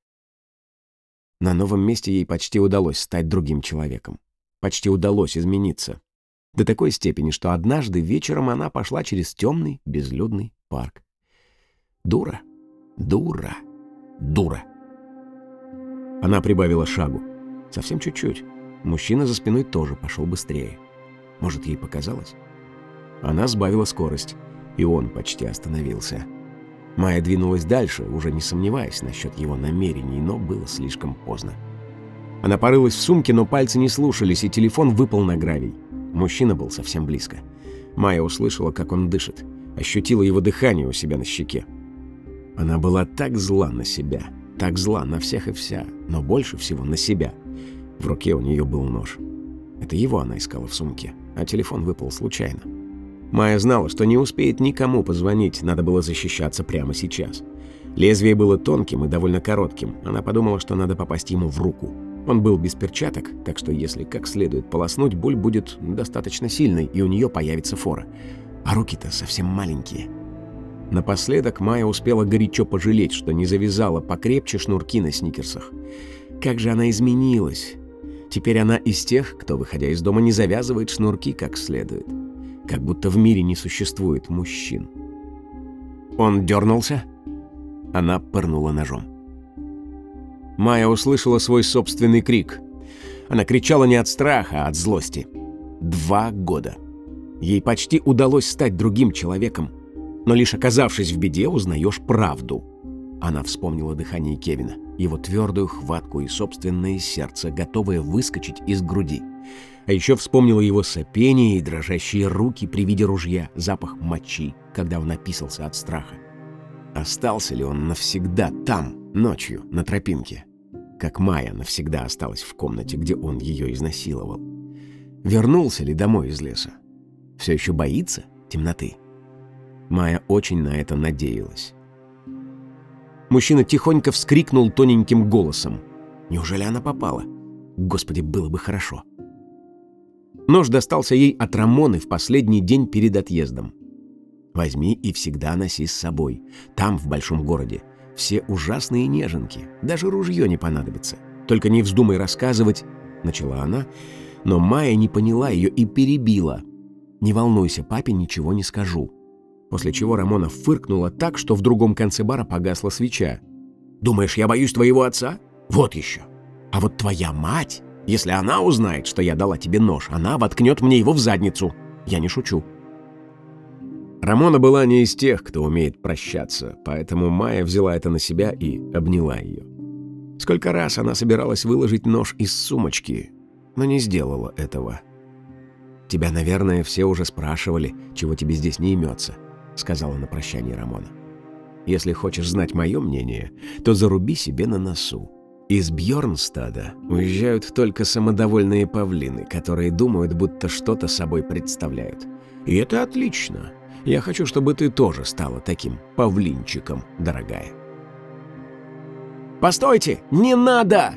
На новом месте ей почти удалось стать другим человеком. Почти удалось измениться. До такой степени, что однажды вечером она пошла через темный, безлюдный парк. Дура, дура, дура. Она прибавила шагу. Совсем чуть-чуть. Мужчина за спиной тоже пошел быстрее. Может, ей показалось? Она сбавила скорость, и он почти остановился. Майя двинулась дальше, уже не сомневаясь насчет его намерений, но было слишком поздно. Она порылась в сумке, но пальцы не слушались, и телефон выпал на гравий. Мужчина был совсем близко. Майя услышала, как он дышит, ощутила его дыхание у себя на щеке. Она была так зла на себя, так зла на всех и вся, но больше всего на себя. В руке у нее был нож. Это его она искала в сумке, а телефон выпал случайно. Майя знала, что не успеет никому позвонить, надо было защищаться прямо сейчас. Лезвие было тонким и довольно коротким. Она подумала, что надо попасть ему в руку. Он был без перчаток, так что если как следует полоснуть, боль будет достаточно сильной, и у нее появится фора. А руки-то совсем маленькие. Напоследок Майя успела горячо пожалеть, что не завязала покрепче шнурки на сникерсах. Как же она изменилась! Теперь она из тех, кто, выходя из дома, не завязывает шнурки как следует. Как будто в мире не существует мужчин. Он дернулся. Она пырнула ножом. Майя услышала свой собственный крик. Она кричала не от страха, а от злости. 2 года. Ей почти удалось стать другим человеком. Но лишь оказавшись в беде, узнаешь правду. Она вспомнила дыхание Кевина, его твердую хватку и собственное сердце, готовое выскочить из груди. А еще вспомнила его сопение и дрожащие руки при виде ружья, запах мочи, когда он описался от страха. Остался ли он навсегда там, ночью, на тропинке? Как Майя навсегда осталась в комнате, где он ее изнасиловал. Вернулся ли домой из леса? Все еще боится темноты? Майя очень на это надеялась. Мужчина тихонько вскрикнул тоненьким голосом. Неужели она попала? Господи, было бы хорошо. Нож достался ей от Рамоны в последний день перед отъездом. Возьми и всегда носи с собой. Там, в большом городе, все ужасные неженки. Даже ружье не понадобится. Только не вздумай рассказывать, начала она, но Майя не поняла ее и перебила. Не волнуйся, папе ничего не скажу. После чего Рамона фыркнула так, что в другом конце бара погасла свеча. Думаешь, я боюсь твоего отца? Вот еще. А вот твоя мать, если она узнает, что я дала тебе нож, она воткнет мне его в задницу. Я не шучу. Рамона была не из тех, кто умеет прощаться, поэтому Майя взяла это на себя и обняла ее. Сколько раз она собиралась выложить нож из сумочки, но не сделала этого. «Тебя, наверное, все уже спрашивали, чего тебе здесь не имется», — сказала на прощание Рамона. «Если хочешь знать мое мнение, то заруби себе на носу. Из Бьорнстада уезжают только самодовольные павлины, которые думают, будто что-то собой представляют. И это отлично. Я хочу, чтобы ты тоже стала таким павлинчиком, дорогая». «Постойте! Не надо!»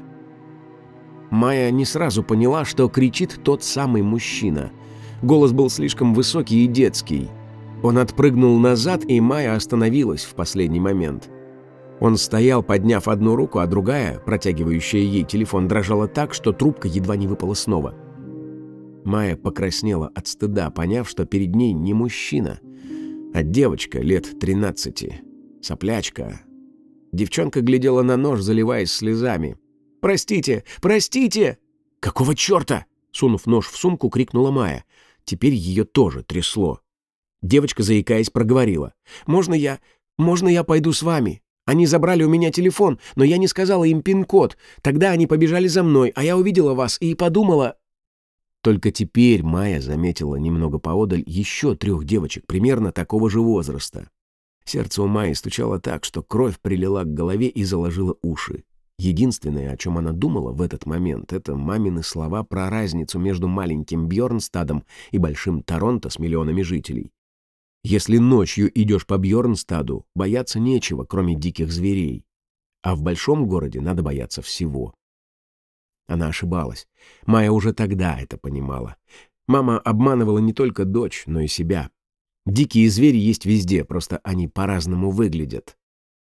Майя не сразу поняла, что кричит тот самый мужчина. Голос был слишком высокий и детский. Он отпрыгнул назад, и Майя остановилась в последний момент. Он стоял, подняв одну руку, а другая, протягивающая ей телефон, дрожала так, что трубка едва не выпала снова. Майя покраснела от стыда, поняв, что перед ней не мужчина, а девочка лет 13, соплячка. Девчонка глядела на нож, заливаясь слезами. «Простите! Простите!» «Какого черта?» Сунув нож в сумку, крикнула Майя. Теперь ее тоже трясло. Девочка, заикаясь, проговорила. «Можно я пойду с вами? Они забрали у меня телефон, но я не сказала им пин-код. Тогда они побежали за мной, а я увидела вас и подумала...» Только теперь Майя заметила немного поодаль еще 3 девочек примерно такого же возраста. Сердце у Майи стучало так, что кровь прилила к голове и заложила уши. Единственное, о чем она думала в этот момент, это мамины слова про разницу между маленьким Бьорнстадом и большим Торонто с миллионами жителей. Если ночью идешь по Бьорнстаду, бояться нечего, кроме диких зверей. А в большом городе надо бояться всего. Она ошибалась. Майя уже тогда это понимала. Мама обманывала не только дочь, но и себя. Дикие звери есть везде, просто они по-разному выглядят.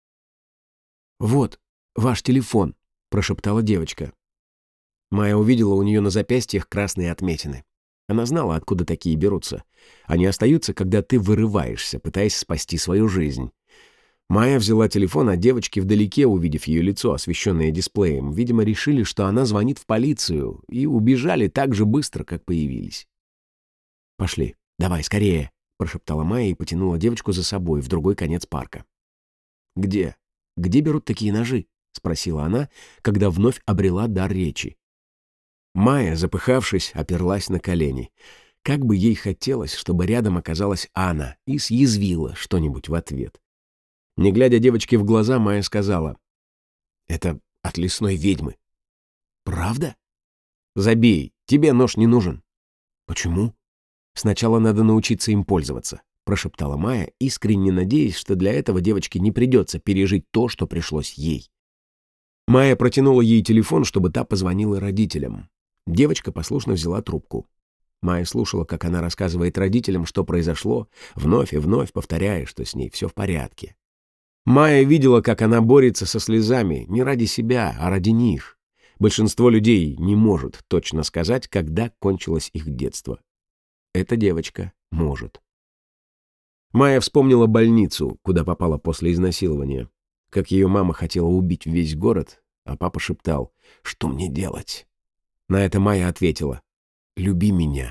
«Вот ваш телефон», — прошептала девочка. Майя увидела у нее на запястьях красные отметины. Она знала, откуда такие берутся. Они остаются, когда ты вырываешься, пытаясь спасти свою жизнь. Майя взяла телефон, а девочки вдалеке, увидев ее лицо, освещенное дисплеем, видимо, решили, что она звонит в полицию, и убежали так же быстро, как появились. «Пошли, давай, скорее», — прошептала Майя и потянула девочку за собой в другой конец парка. «Где? Где берут такие ножи?» — спросила она, когда вновь обрела дар речи. Майя, запыхавшись, оперлась на колени. Как бы ей хотелось, чтобы рядом оказалась Анна и съязвила что-нибудь в ответ. Не глядя девочке в глаза, Майя сказала: «Это от лесной ведьмы». «Правда?» «Забей, тебе нож не нужен». «Почему?» «Сначала надо научиться им пользоваться», — прошептала Майя, искренне надеясь, что для этого девочке не придется пережить то, что пришлось ей. Майя протянула ей телефон, чтобы та позвонила родителям. Девочка послушно взяла трубку. Майя слушала, как она рассказывает родителям, что произошло, вновь и вновь повторяя, что с ней все в порядке. Майя видела, как она борется со слезами не ради себя, а ради них. Большинство людей не может точно сказать, когда кончилось их детство. Эта девочка может. Майя вспомнила больницу, куда попала после изнасилования. Как ее мама хотела убить весь город, а папа шептал: «Что мне делать?» На это Майя ответила: «Люби меня».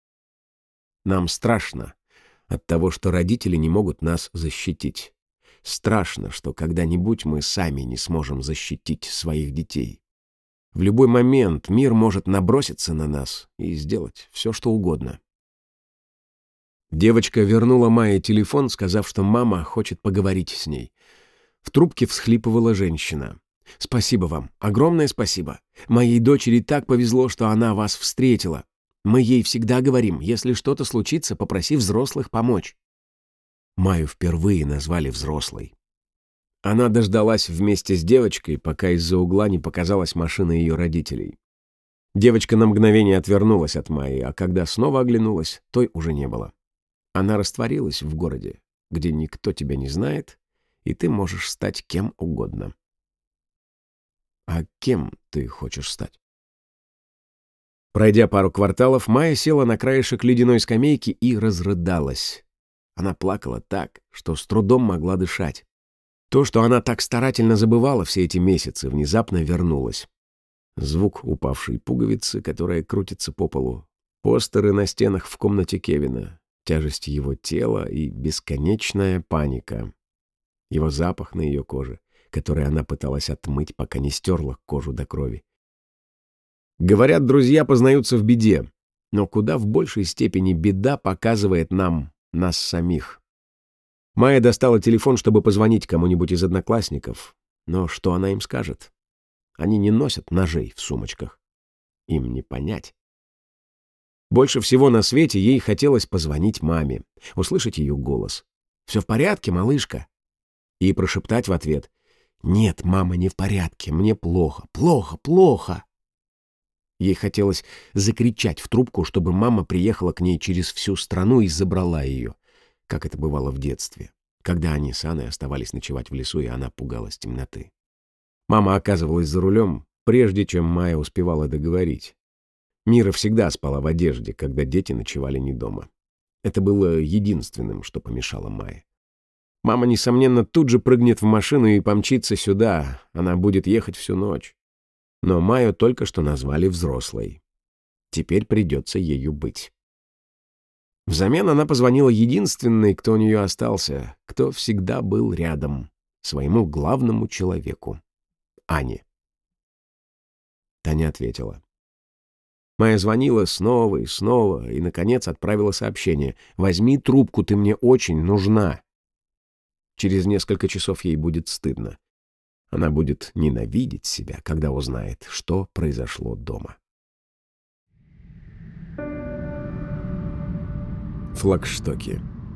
Нам страшно от того, что родители не могут нас защитить. Страшно, что когда-нибудь мы сами не сможем защитить своих детей. В любой момент мир может наброситься на нас и сделать все, что угодно. Девочка вернула Майе телефон, сказав, что мама хочет поговорить с ней. В трубке всхлипывала женщина. «Спасибо вам, огромное спасибо. Моей дочери так повезло, что она вас встретила. Мы ей всегда говорим, если что-то случится, попроси взрослых помочь». Майю впервые назвали взрослой. Она дождалась вместе с девочкой, пока из-за угла не показалась машина ее родителей. Девочка на мгновение отвернулась от Майи, а когда снова оглянулась, той уже не было. Она растворилась в городе, где никто тебя не знает, и ты можешь стать кем угодно. А кем ты хочешь стать? Пройдя пару кварталов, Майя села на краешек ледяной скамейки и разрыдалась. Она плакала так, что с трудом могла дышать. То, что она так старательно забывала все эти месяцы, внезапно вернулось. Звук упавшей пуговицы, которая крутится по полу, постеры на стенах в комнате Кевина, тяжесть его тела и бесконечная паника. Его запах на ее коже, который она пыталась отмыть, пока не стерла кожу до крови. Говорят, друзья познаются в беде, но куда в большей степени беда показывает нам нас самих. Майя достала телефон, чтобы позвонить кому-нибудь из одноклассников, но что она им скажет? Они не носят ножей в сумочках. Им не понять. Больше всего на свете ей хотелось позвонить маме, услышать ее голос. «Все в порядке, малышка?» И прошептать в ответ: «Нет, мама, не в порядке, мне плохо, плохо, плохо». Ей хотелось закричать в трубку, чтобы мама приехала к ней через всю страну и забрала ее, как это бывало в детстве, когда они с Анной оставались ночевать в лесу, и она пугалась темноты. Мама оказывалась за рулем, прежде чем Майя успевала договорить. Мира всегда спала в одежде, когда дети ночевали не дома. Это было единственным, что помешало Майе. Мама, несомненно, тут же прыгнет в машину и помчится сюда. Она будет ехать всю ночь. Но Майю только что назвали взрослой. Теперь придется ею быть. Взамен она позвонила единственной, кто у нее остался, кто всегда был рядом, своему главному человеку — Ане. Та не ответила. Майя звонила снова и снова и, наконец, отправила сообщение: «Возьми трубку, ты мне очень нужна». Через несколько часов ей будет стыдно. Она будет ненавидеть себя, когда узнает, что произошло дома. Флагштоки.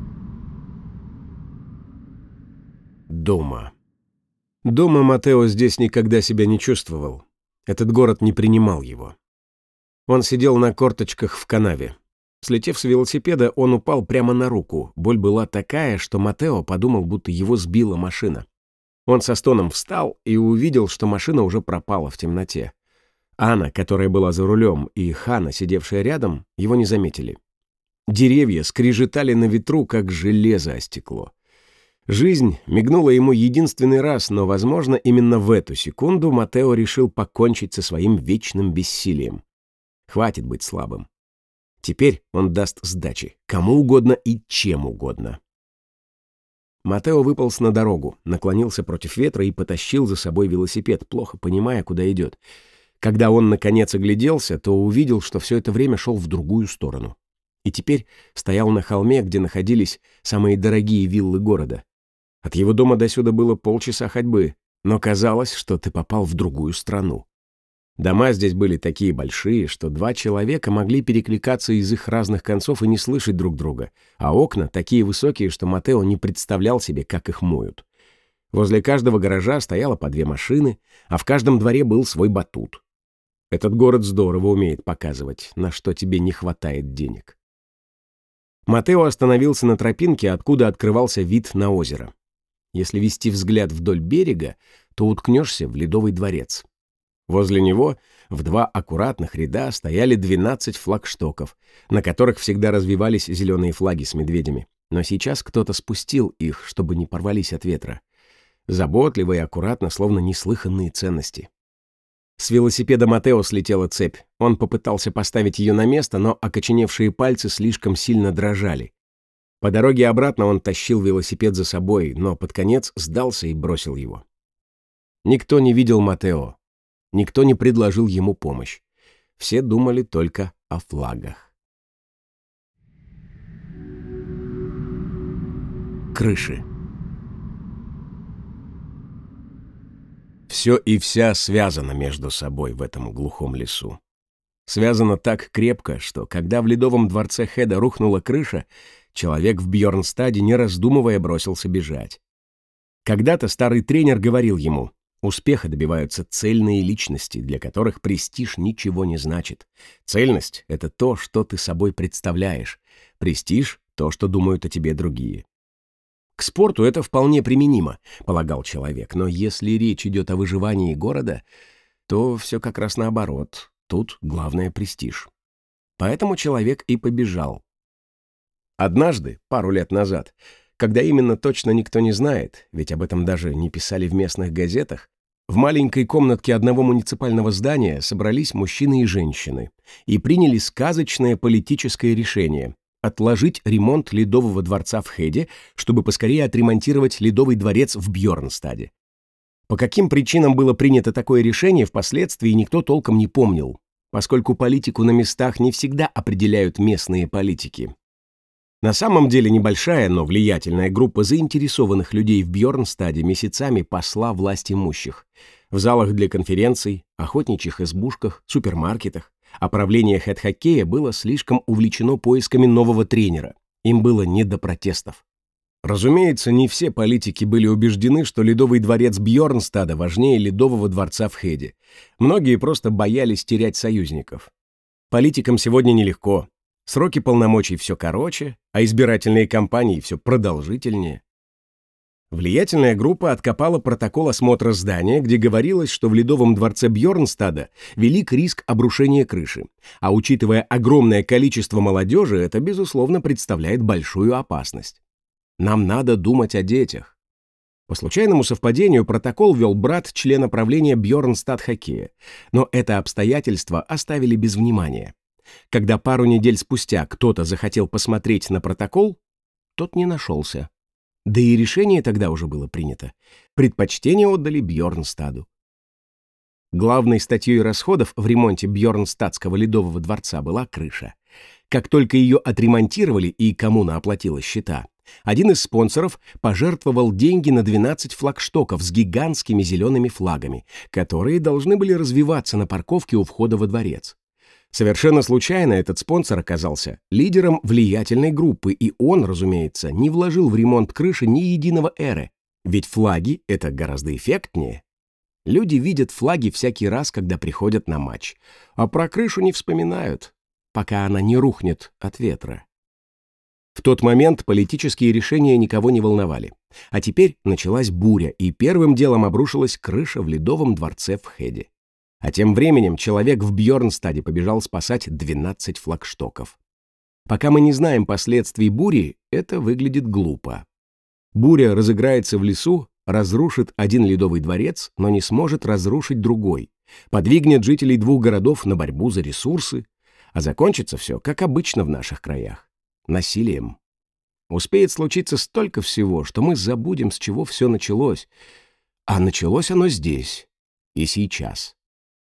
Дома. Дома Матео здесь никогда себя не чувствовал. Этот город не принимал его. Он сидел на корточках в канаве. Слетев с велосипеда, он упал прямо на руку. Боль была такая, что Матео подумал, будто его сбила машина. Он со стоном встал и увидел, что машина уже пропала в темноте. Анна, которая была за рулем, и Хана, сидевшая рядом, его не заметили. Деревья скрежетали на ветру, как железо о стекло. Жизнь мигнула ему единственный раз, но, возможно, именно в эту секунду Матео решил покончить со своим вечным бессилием. Хватит быть слабым. Теперь он даст сдачи кому угодно и чем угодно. Матео выполз на дорогу, наклонился против ветра и потащил за собой велосипед, плохо понимая, куда идет. Когда он, наконец, огляделся, то увидел, что все это время шел в другую сторону. И теперь стоял на холме, где находились самые дорогие виллы города. От его дома до сюда было полчаса ходьбы, но казалось, что ты попал в другую страну. Дома здесь были такие большие, что два человека могли перекликаться из их разных концов и не слышать друг друга, а окна такие высокие, что Матео не представлял себе, как их моют. Возле каждого гаража стояло по 2 машины, а в каждом дворе был свой батут. Этот город здорово умеет показывать, на что тебе не хватает денег. Матео остановился на тропинке, откуда открывался вид на озеро. Если вести взгляд вдоль берега, то уткнешься в Ледовый дворец. Возле него в 2 аккуратных ряда стояли 12 флагштоков, на которых всегда развивались зеленые флаги с медведями. Но сейчас кто-то спустил их, чтобы не порвались от ветра. Заботливо и аккуратно, словно неслыханные ценности. С велосипеда Матео слетела цепь. Он попытался поставить ее на место, но окоченевшие пальцы слишком сильно дрожали. По дороге обратно он тащил велосипед за собой, но под конец сдался и бросил его. Никто не видел Матео. Никто не предложил ему помощь. Все думали только о флагах. Крыши. Все и вся связано между собой в этом глухом лесу. Связано так крепко, что когда в Ледовом дворце Хеда рухнула крыша, человек в Бьорнстаде, не раздумывая, бросился бежать. Когда-то старый тренер говорил ему: успеха добиваются цельные личности, для которых престиж ничего не значит. Цельность — это то, что ты собой представляешь. Престиж — то, что думают о тебе другие. К спорту это вполне применимо, полагал человек, но если речь идет о выживании города, то все как раз наоборот. Тут главное престиж. Поэтому человек и побежал. Однажды, пару лет назад, когда именно точно никто не знает, ведь об этом даже не писали в местных газетах, в маленькой комнатке одного муниципального здания собрались мужчины и женщины и приняли сказочное политическое решение — отложить ремонт Ледового дворца в Хеде, чтобы поскорее отремонтировать Ледовый дворец в Бьорнстаде. По каким причинам было принято такое решение, впоследствии никто толком не помнил, поскольку политику на местах не всегда определяют местные политики. На самом деле небольшая, но влиятельная группа заинтересованных людей в Бьорнстаде месяцами пасла власть имущих. В залах для конференций, охотничьих избушках, супермаркетах. А правление хед-хоккея было слишком увлечено поисками нового тренера. Им было не до протестов. Разумеется, не все политики были убеждены, что Ледовый дворец Бьорнстада важнее Ледового дворца в Хеде. Многие просто боялись терять союзников. Политикам сегодня нелегко. Сроки полномочий все короче, а избирательные кампании все продолжительнее. Влиятельная группа откопала протокол осмотра здания, где говорилось, что в Ледовом дворце Бьорнстада велик риск обрушения крыши, а учитывая огромное количество молодежи, это, безусловно, представляет большую опасность. Нам надо думать о детях. По случайному совпадению протокол вел брат члена правления Бьорнстад-хоккея, но это обстоятельство оставили без внимания. Когда пару недель спустя кто-то захотел посмотреть на протокол, тот не нашелся. Да и решение тогда уже было принято. Предпочтение отдали Бьорнстаду. Главной статьей расходов в ремонте Бьорнстадского ледового дворца была крыша. Как только ее отремонтировали и коммуна оплатила счета, один из спонсоров пожертвовал деньги на 12 флагштоков с гигантскими зелеными флагами, которые должны были развиваться на парковке у входа во дворец. Совершенно случайно этот спонсор оказался лидером влиятельной группы, и он, разумеется, не вложил в ремонт крыши ни единого эре, ведь флаги — это гораздо эффектнее. Люди видят флаги всякий раз, когда приходят на матч, а про крышу не вспоминают, пока она не рухнет от ветра. В тот момент политические решения никого не волновали. А теперь началась буря, и первым делом обрушилась крыша в ледовом дворце в Хеде. А тем временем человек в Бьорнстаде побежал спасать 12 флагштоков. Пока мы не знаем последствий бури, это выглядит глупо. Буря разыграется в лесу, разрушит один ледовый дворец, но не сможет разрушить другой, подвигнет жителей двух городов на борьбу за ресурсы, а закончится все, как обычно в наших краях — насилием. Успеет случиться столько всего, что мы забудем, с чего все началось, а началось оно здесь и сейчас.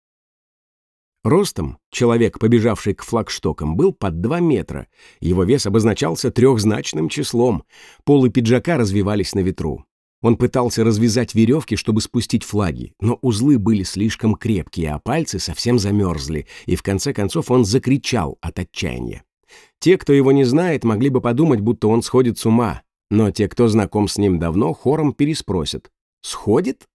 Ростом человек, побежавший к флагштокам, был под 2 метра, его вес обозначался трехзначным числом, полы пиджака развивались на ветру. Он пытался развязать веревки, чтобы спустить флаги, но узлы были слишком крепкие, а пальцы совсем замерзли, и в конце концов он закричал от отчаяния. Те, кто его не знает, могли бы подумать, будто он сходит с ума, но те, кто знаком с ним давно, хором переспросят: «Сходит?»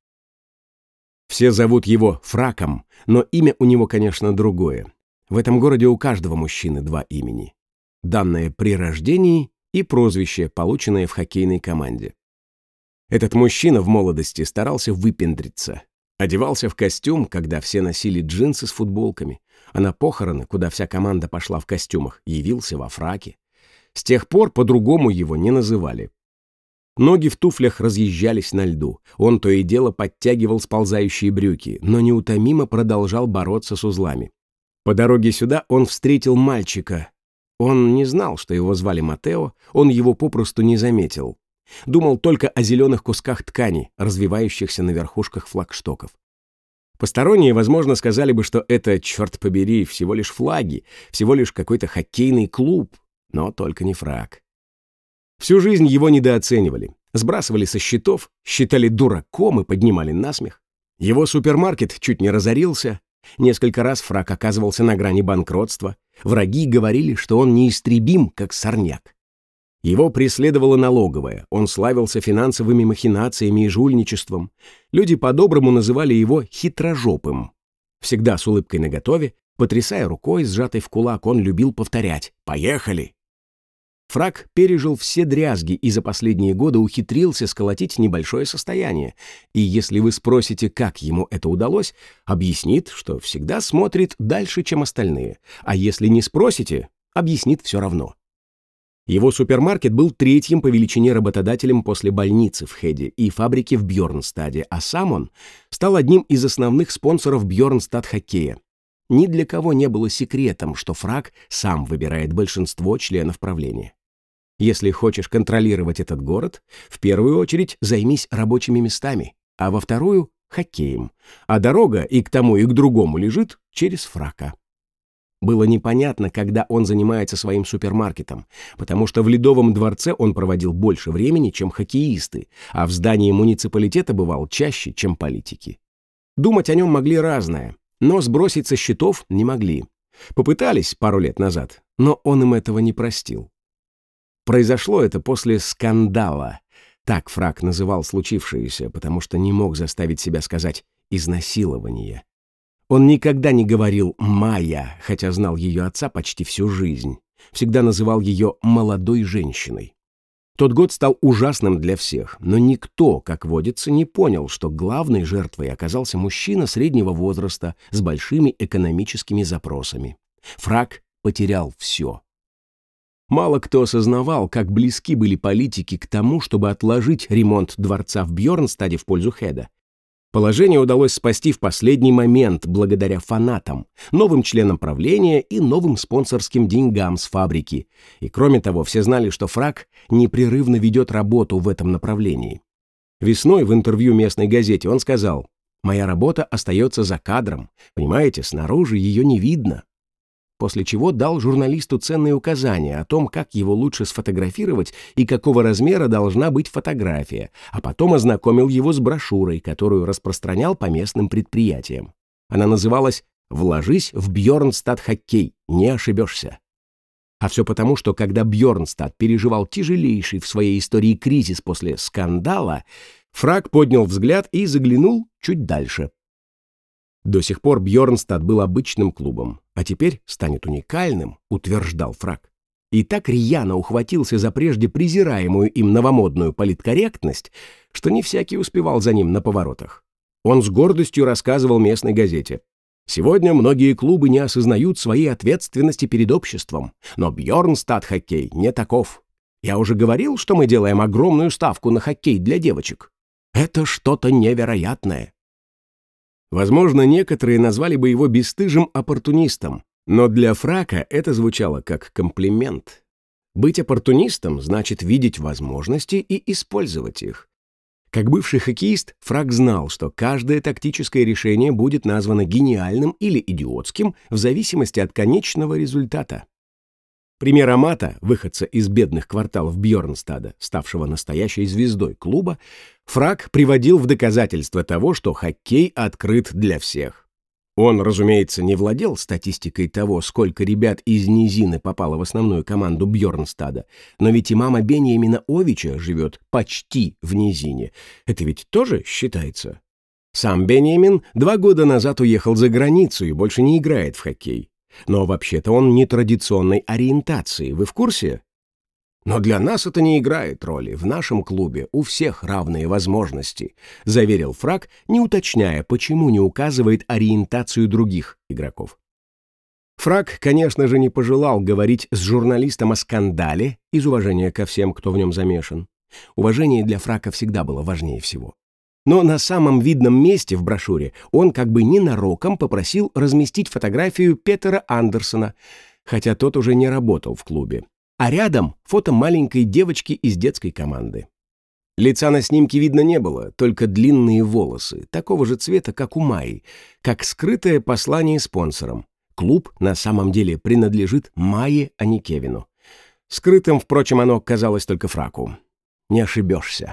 Все зовут его Фраком, но имя у него, конечно, другое. В этом городе у каждого мужчины 2 имени. Данное при рождении и прозвище, полученное в хоккейной команде. Этот мужчина в молодости старался выпендриться. Одевался в костюм, когда все носили джинсы с футболками, а на похороны, куда вся команда пошла в костюмах, явился во фраке. С тех пор по-другому его не называли. Ноги в туфлях разъезжались на льду. Он то и дело подтягивал сползающие брюки, но неутомимо продолжал бороться с узлами. По дороге сюда он встретил мальчика. Он не знал, что его звали Матео, он его попросту не заметил. Думал только о зеленых кусках ткани, развивающихся на верхушках флагштоков. Посторонние, возможно, сказали бы, что это, черт побери, всего лишь флаги, всего лишь какой-то хоккейный клуб, но только не Фрак. Всю жизнь его недооценивали, сбрасывали со счетов, считали дураком и поднимали насмех. Его супермаркет чуть не разорился, несколько раз Фрак оказывался на грани банкротства, враги говорили, что он неистребим, как сорняк. Его преследовала налоговая, он славился финансовыми махинациями и жульничеством. Люди по-доброму называли его хитрожопым. Всегда с улыбкой наготове, потрясая рукой, сжатой в кулак, он любил повторять: «Поехали!». Фрак пережил все дрязги и за последние годы ухитрился сколотить небольшое состояние. И если вы спросите, как ему это удалось, объяснит, что всегда смотрит дальше, чем остальные. А если не спросите, объяснит все равно. Его супермаркет был 3-м по величине работодателем после больницы в Хеде и фабрики в Бьорнстаде, а сам он стал одним из основных спонсоров Бьорнстад-хоккея. Ни для кого не было секретом, что Фрак сам выбирает большинство членов правления. Если хочешь контролировать этот город, в первую очередь займись рабочими местами, а во вторую — хоккеем, а дорога и к тому, и к другому лежит через Фрака. Было непонятно, когда он занимается своим супермаркетом, потому что в Ледовом дворце он проводил больше времени, чем хоккеисты, а в здании муниципалитета бывал чаще, чем политики. Думать о нем могли разное, но сбросить со счетов не могли. Попытались пару лет назад, но он им этого не простил. Произошло это после скандала. Так Фрак называл случившееся, потому что не мог заставить себя сказать «изнасилование». Он никогда не говорил «Майя», хотя знал ее отца почти всю жизнь. Всегда называл ее «молодой женщиной». Тот год стал ужасным для всех, но никто, как водится, не понял, что главной жертвой оказался мужчина среднего возраста с большими экономическими запросами. Фрак потерял все. Мало кто осознавал, как близки были политики к тому, чтобы отложить ремонт дворца в Бьорнстаде в пользу Хеда. Положение удалось спасти в последний момент благодаря фанатам, новым членам правления и новым спонсорским деньгам с фабрики. И кроме того, все знали, что Фрак непрерывно ведет работу в этом направлении. Весной в интервью местной газете он сказал: «Моя работа остается за кадром, понимаете, снаружи ее не видно». После чего дал журналисту ценные указания о том, как его лучше сфотографировать и какого размера должна быть фотография, а потом ознакомил его с брошюрой, которую распространял по местным предприятиям. Она называлась «Вложись в Бьорнстад хоккей, не ошибешься». А все потому, что когда Бьорнстад переживал тяжелейший в своей истории кризис после скандала, Фрак поднял взгляд и заглянул чуть дальше. До сих пор Бьорнстад был обычным клубом, а теперь станет уникальным, утверждал Фрак. И так рьяно ухватился за прежде презираемую им новомодную политкорректность, что не всякий успевал за ним на поворотах. Он с гордостью рассказывал местной газете: «Сегодня многие клубы не осознают своей ответственности перед обществом, но Бьорнстад хоккей не таков. Я уже говорил, что мы делаем огромную ставку на хоккей для девочек. Это что-то невероятное». Возможно, некоторые назвали бы его бесстыжим оппортунистом, но для Фрака это звучало как комплимент. Быть оппортунистом значит видеть возможности и использовать их. Как бывший хоккеист, Фрак знал, что каждое тактическое решение будет названо гениальным или идиотским в зависимости от конечного результата. Пример Амата, выходца из бедных кварталов Бьорнстада, ставшего настоящей звездой клуба, Фрак приводил в доказательство того, что хоккей открыт для всех. Он, разумеется, не владел статистикой того, сколько ребят из низины попало в основную команду Бьорнстада, но ведь и мама Беньямина Овича живет почти в низине. Это ведь тоже считается. Сам Беньямин 2 года назад уехал за границу и больше не играет в хоккей. Но вообще-то он нетрадиционной ориентации, вы в курсе? Но для нас это не играет роли. В нашем клубе у всех равные возможности, заверил Фрак, не уточняя, почему не указывает ориентацию других игроков. Фрак, конечно же, не пожелал говорить с журналистом о скандале из уважения ко всем, кто в нем замешан. Уважение для Фрака всегда было важнее всего. Но на самом видном месте в брошюре он как бы ненароком попросил разместить фотографию Петера Андерсона, хотя тот уже не работал в клубе. А рядом фото маленькой девочки из детской команды. Лица на снимке видно не было, только длинные волосы, такого же цвета, как у Майи, как скрытое послание спонсорам. Клуб на самом деле принадлежит Майе, а не Кевину. Скрытым, впрочем, оно казалось только Фраку. Не ошибешься.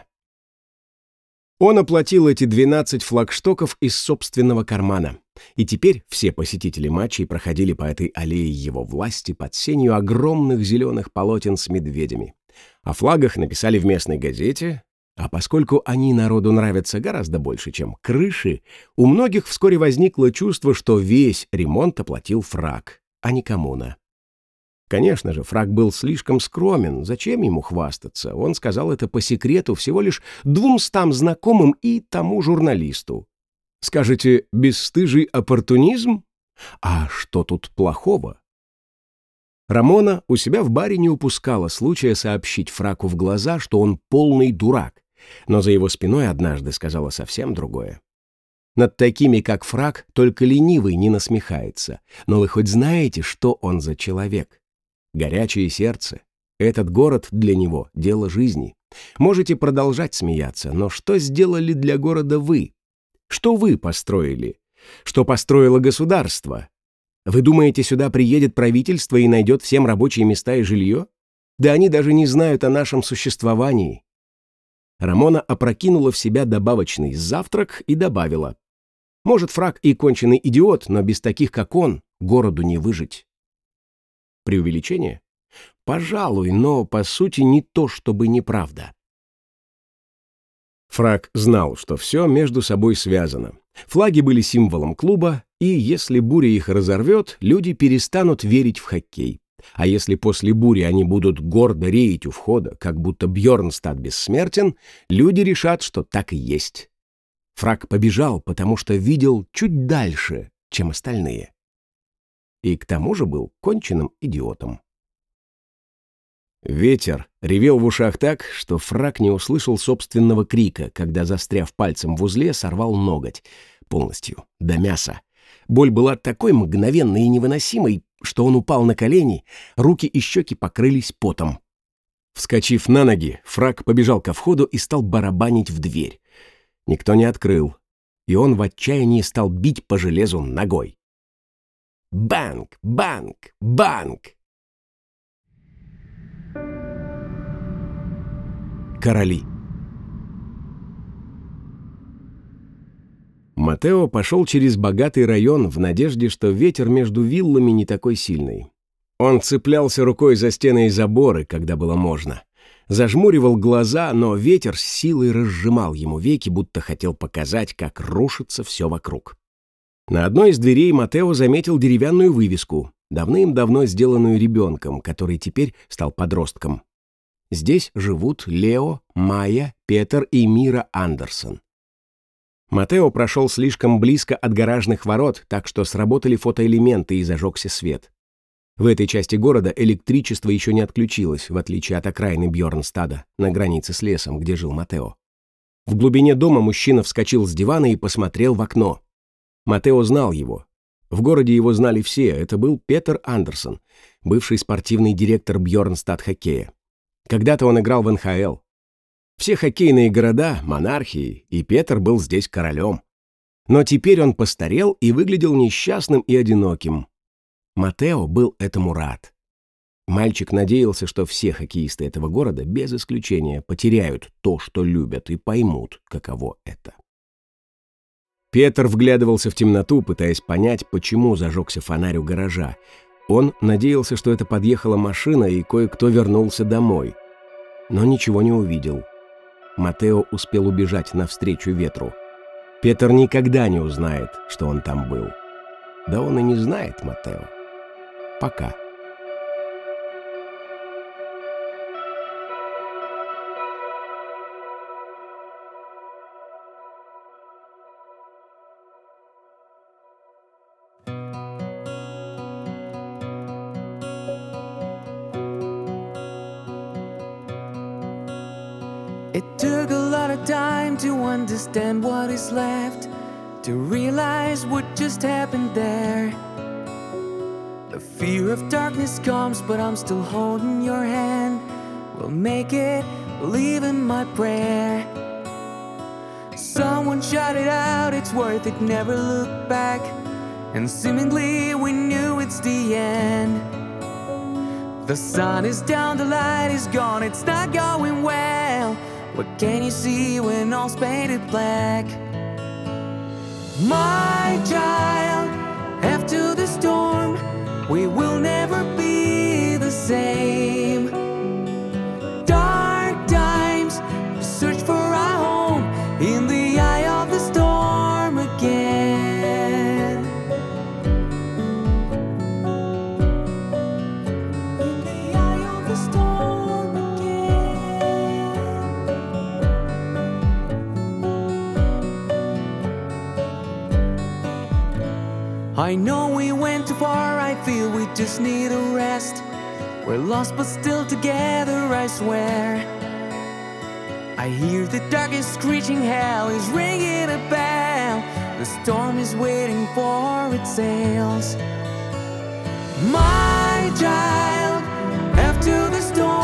Он оплатил эти 12 флагштоков из собственного кармана, и теперь все посетители матчей проходили по этой аллее его власти под сенью огромных зеленых полотен с медведями. О флагах написали в местной газете, а поскольку они народу нравятся гораздо больше, чем крыши, у многих вскоре возникло чувство, что весь ремонт оплатил Фрак, а не коммуна. Конечно же, Фрак был слишком скромен, зачем ему хвастаться? Он сказал это по секрету всего лишь 200 знакомым и тому журналисту. Скажете, бесстыжий оппортунизм? А что тут плохого? Рамона у себя в баре не упускала случая сообщить Фраку в глаза, что он полный дурак, но за его спиной однажды сказала совсем другое. Над такими, как Фрак, только ленивый не насмехается, но вы хоть знаете, что он за человек? Горячее сердце. Этот город для него — дело жизни. Можете продолжать смеяться, но что сделали для города вы? Что вы построили? Что построило государство? Вы думаете, сюда приедет правительство и найдет всем рабочие места и жилье? Да они даже не знают о нашем существовании. Рамона опрокинула в себя добавочный завтрак и добавила: может, Фрак и конченый идиот, но без таких, как он, городу не выжить. Преувеличение? Пожалуй, но, по сути, не то чтобы неправда. Фрак знал, что все между собой связано. Флаги были символом клуба, и если буря их разорвет, люди перестанут верить в хоккей. А если после бури они будут гордо реять у входа, как будто Бьорнстад бессмертен, люди решат, что так и есть. Фрак побежал, потому что видел чуть дальше, чем остальные. И к тому же был конченным идиотом. Ветер ревел в ушах так, что Фрак не услышал собственного крика, когда, застряв пальцем в узле, сорвал ноготь. Полностью, до мяса. Боль была такой мгновенной и невыносимой, что он упал на колени, руки и щеки покрылись потом. Вскочив на ноги, Фрак побежал ко входу и стал барабанить в дверь. Никто не открыл, и он в отчаянии стал бить по железу ногой. Банг! Банг! Банг! Короли. Матео пошел через богатый район в надежде, что ветер между виллами не такой сильный. Он цеплялся рукой за стены и заборы, когда было можно. Зажмуривал глаза, но ветер с силой разжимал ему веки, будто хотел показать, как рушится все вокруг. На одной из дверей Матео заметил деревянную вывеску, давным-давно сделанную ребенком, который теперь стал подростком. Здесь живут Лео, Майя, Петер и Мира Андерсон. Матео прошел слишком близко от гаражных ворот, так что сработали фотоэлементы и зажегся свет. В этой части города электричество еще не отключилось, в отличие от окраины Бьорнстада, на границе с лесом, где жил Матео. В глубине дома мужчина вскочил с дивана и посмотрел в окно. Матео знал его. В городе его знали все, это был Петер Андерсон, бывший спортивный директор Бьорнстад хоккея. Когда-то он играл в НХЛ. Все хоккейные города — монархии, и Петер был здесь королем. Но теперь он постарел и выглядел несчастным и одиноким. Матео был этому рад. Мальчик надеялся, что все хоккеисты этого города, без исключения, потеряют то, что любят, и поймут, каково это. Петер вглядывался в темноту, пытаясь понять, почему зажегся фонарь у гаража. Он надеялся, что это подъехала машина, и кое-кто вернулся домой. Но ничего не увидел. Матео успел убежать навстречу ветру. Петер никогда не узнает, что он там был. Да он и не знает Матео. Пока. It took a lot of time to understand what is left, to realize what just happened there. The fear of darkness comes, but I'm still holding your hand. We'll make it, believe in my prayer. Someone shout it out, it's worth it, never look back. And seemingly we knew it's the end. The sun is down, the light is gone, it's not going well. What can you see when all's painted black? My child, after the storm, we will never be the same. Dark times, we search for our home in the eye of the storm again. In the eye of the storm again. I know we went too far, I feel we just need a rest. We're lost but still together, I swear. I hear the darkest screeching, hell is ringing a bell. The storm is waiting for its sails. My child, after the storm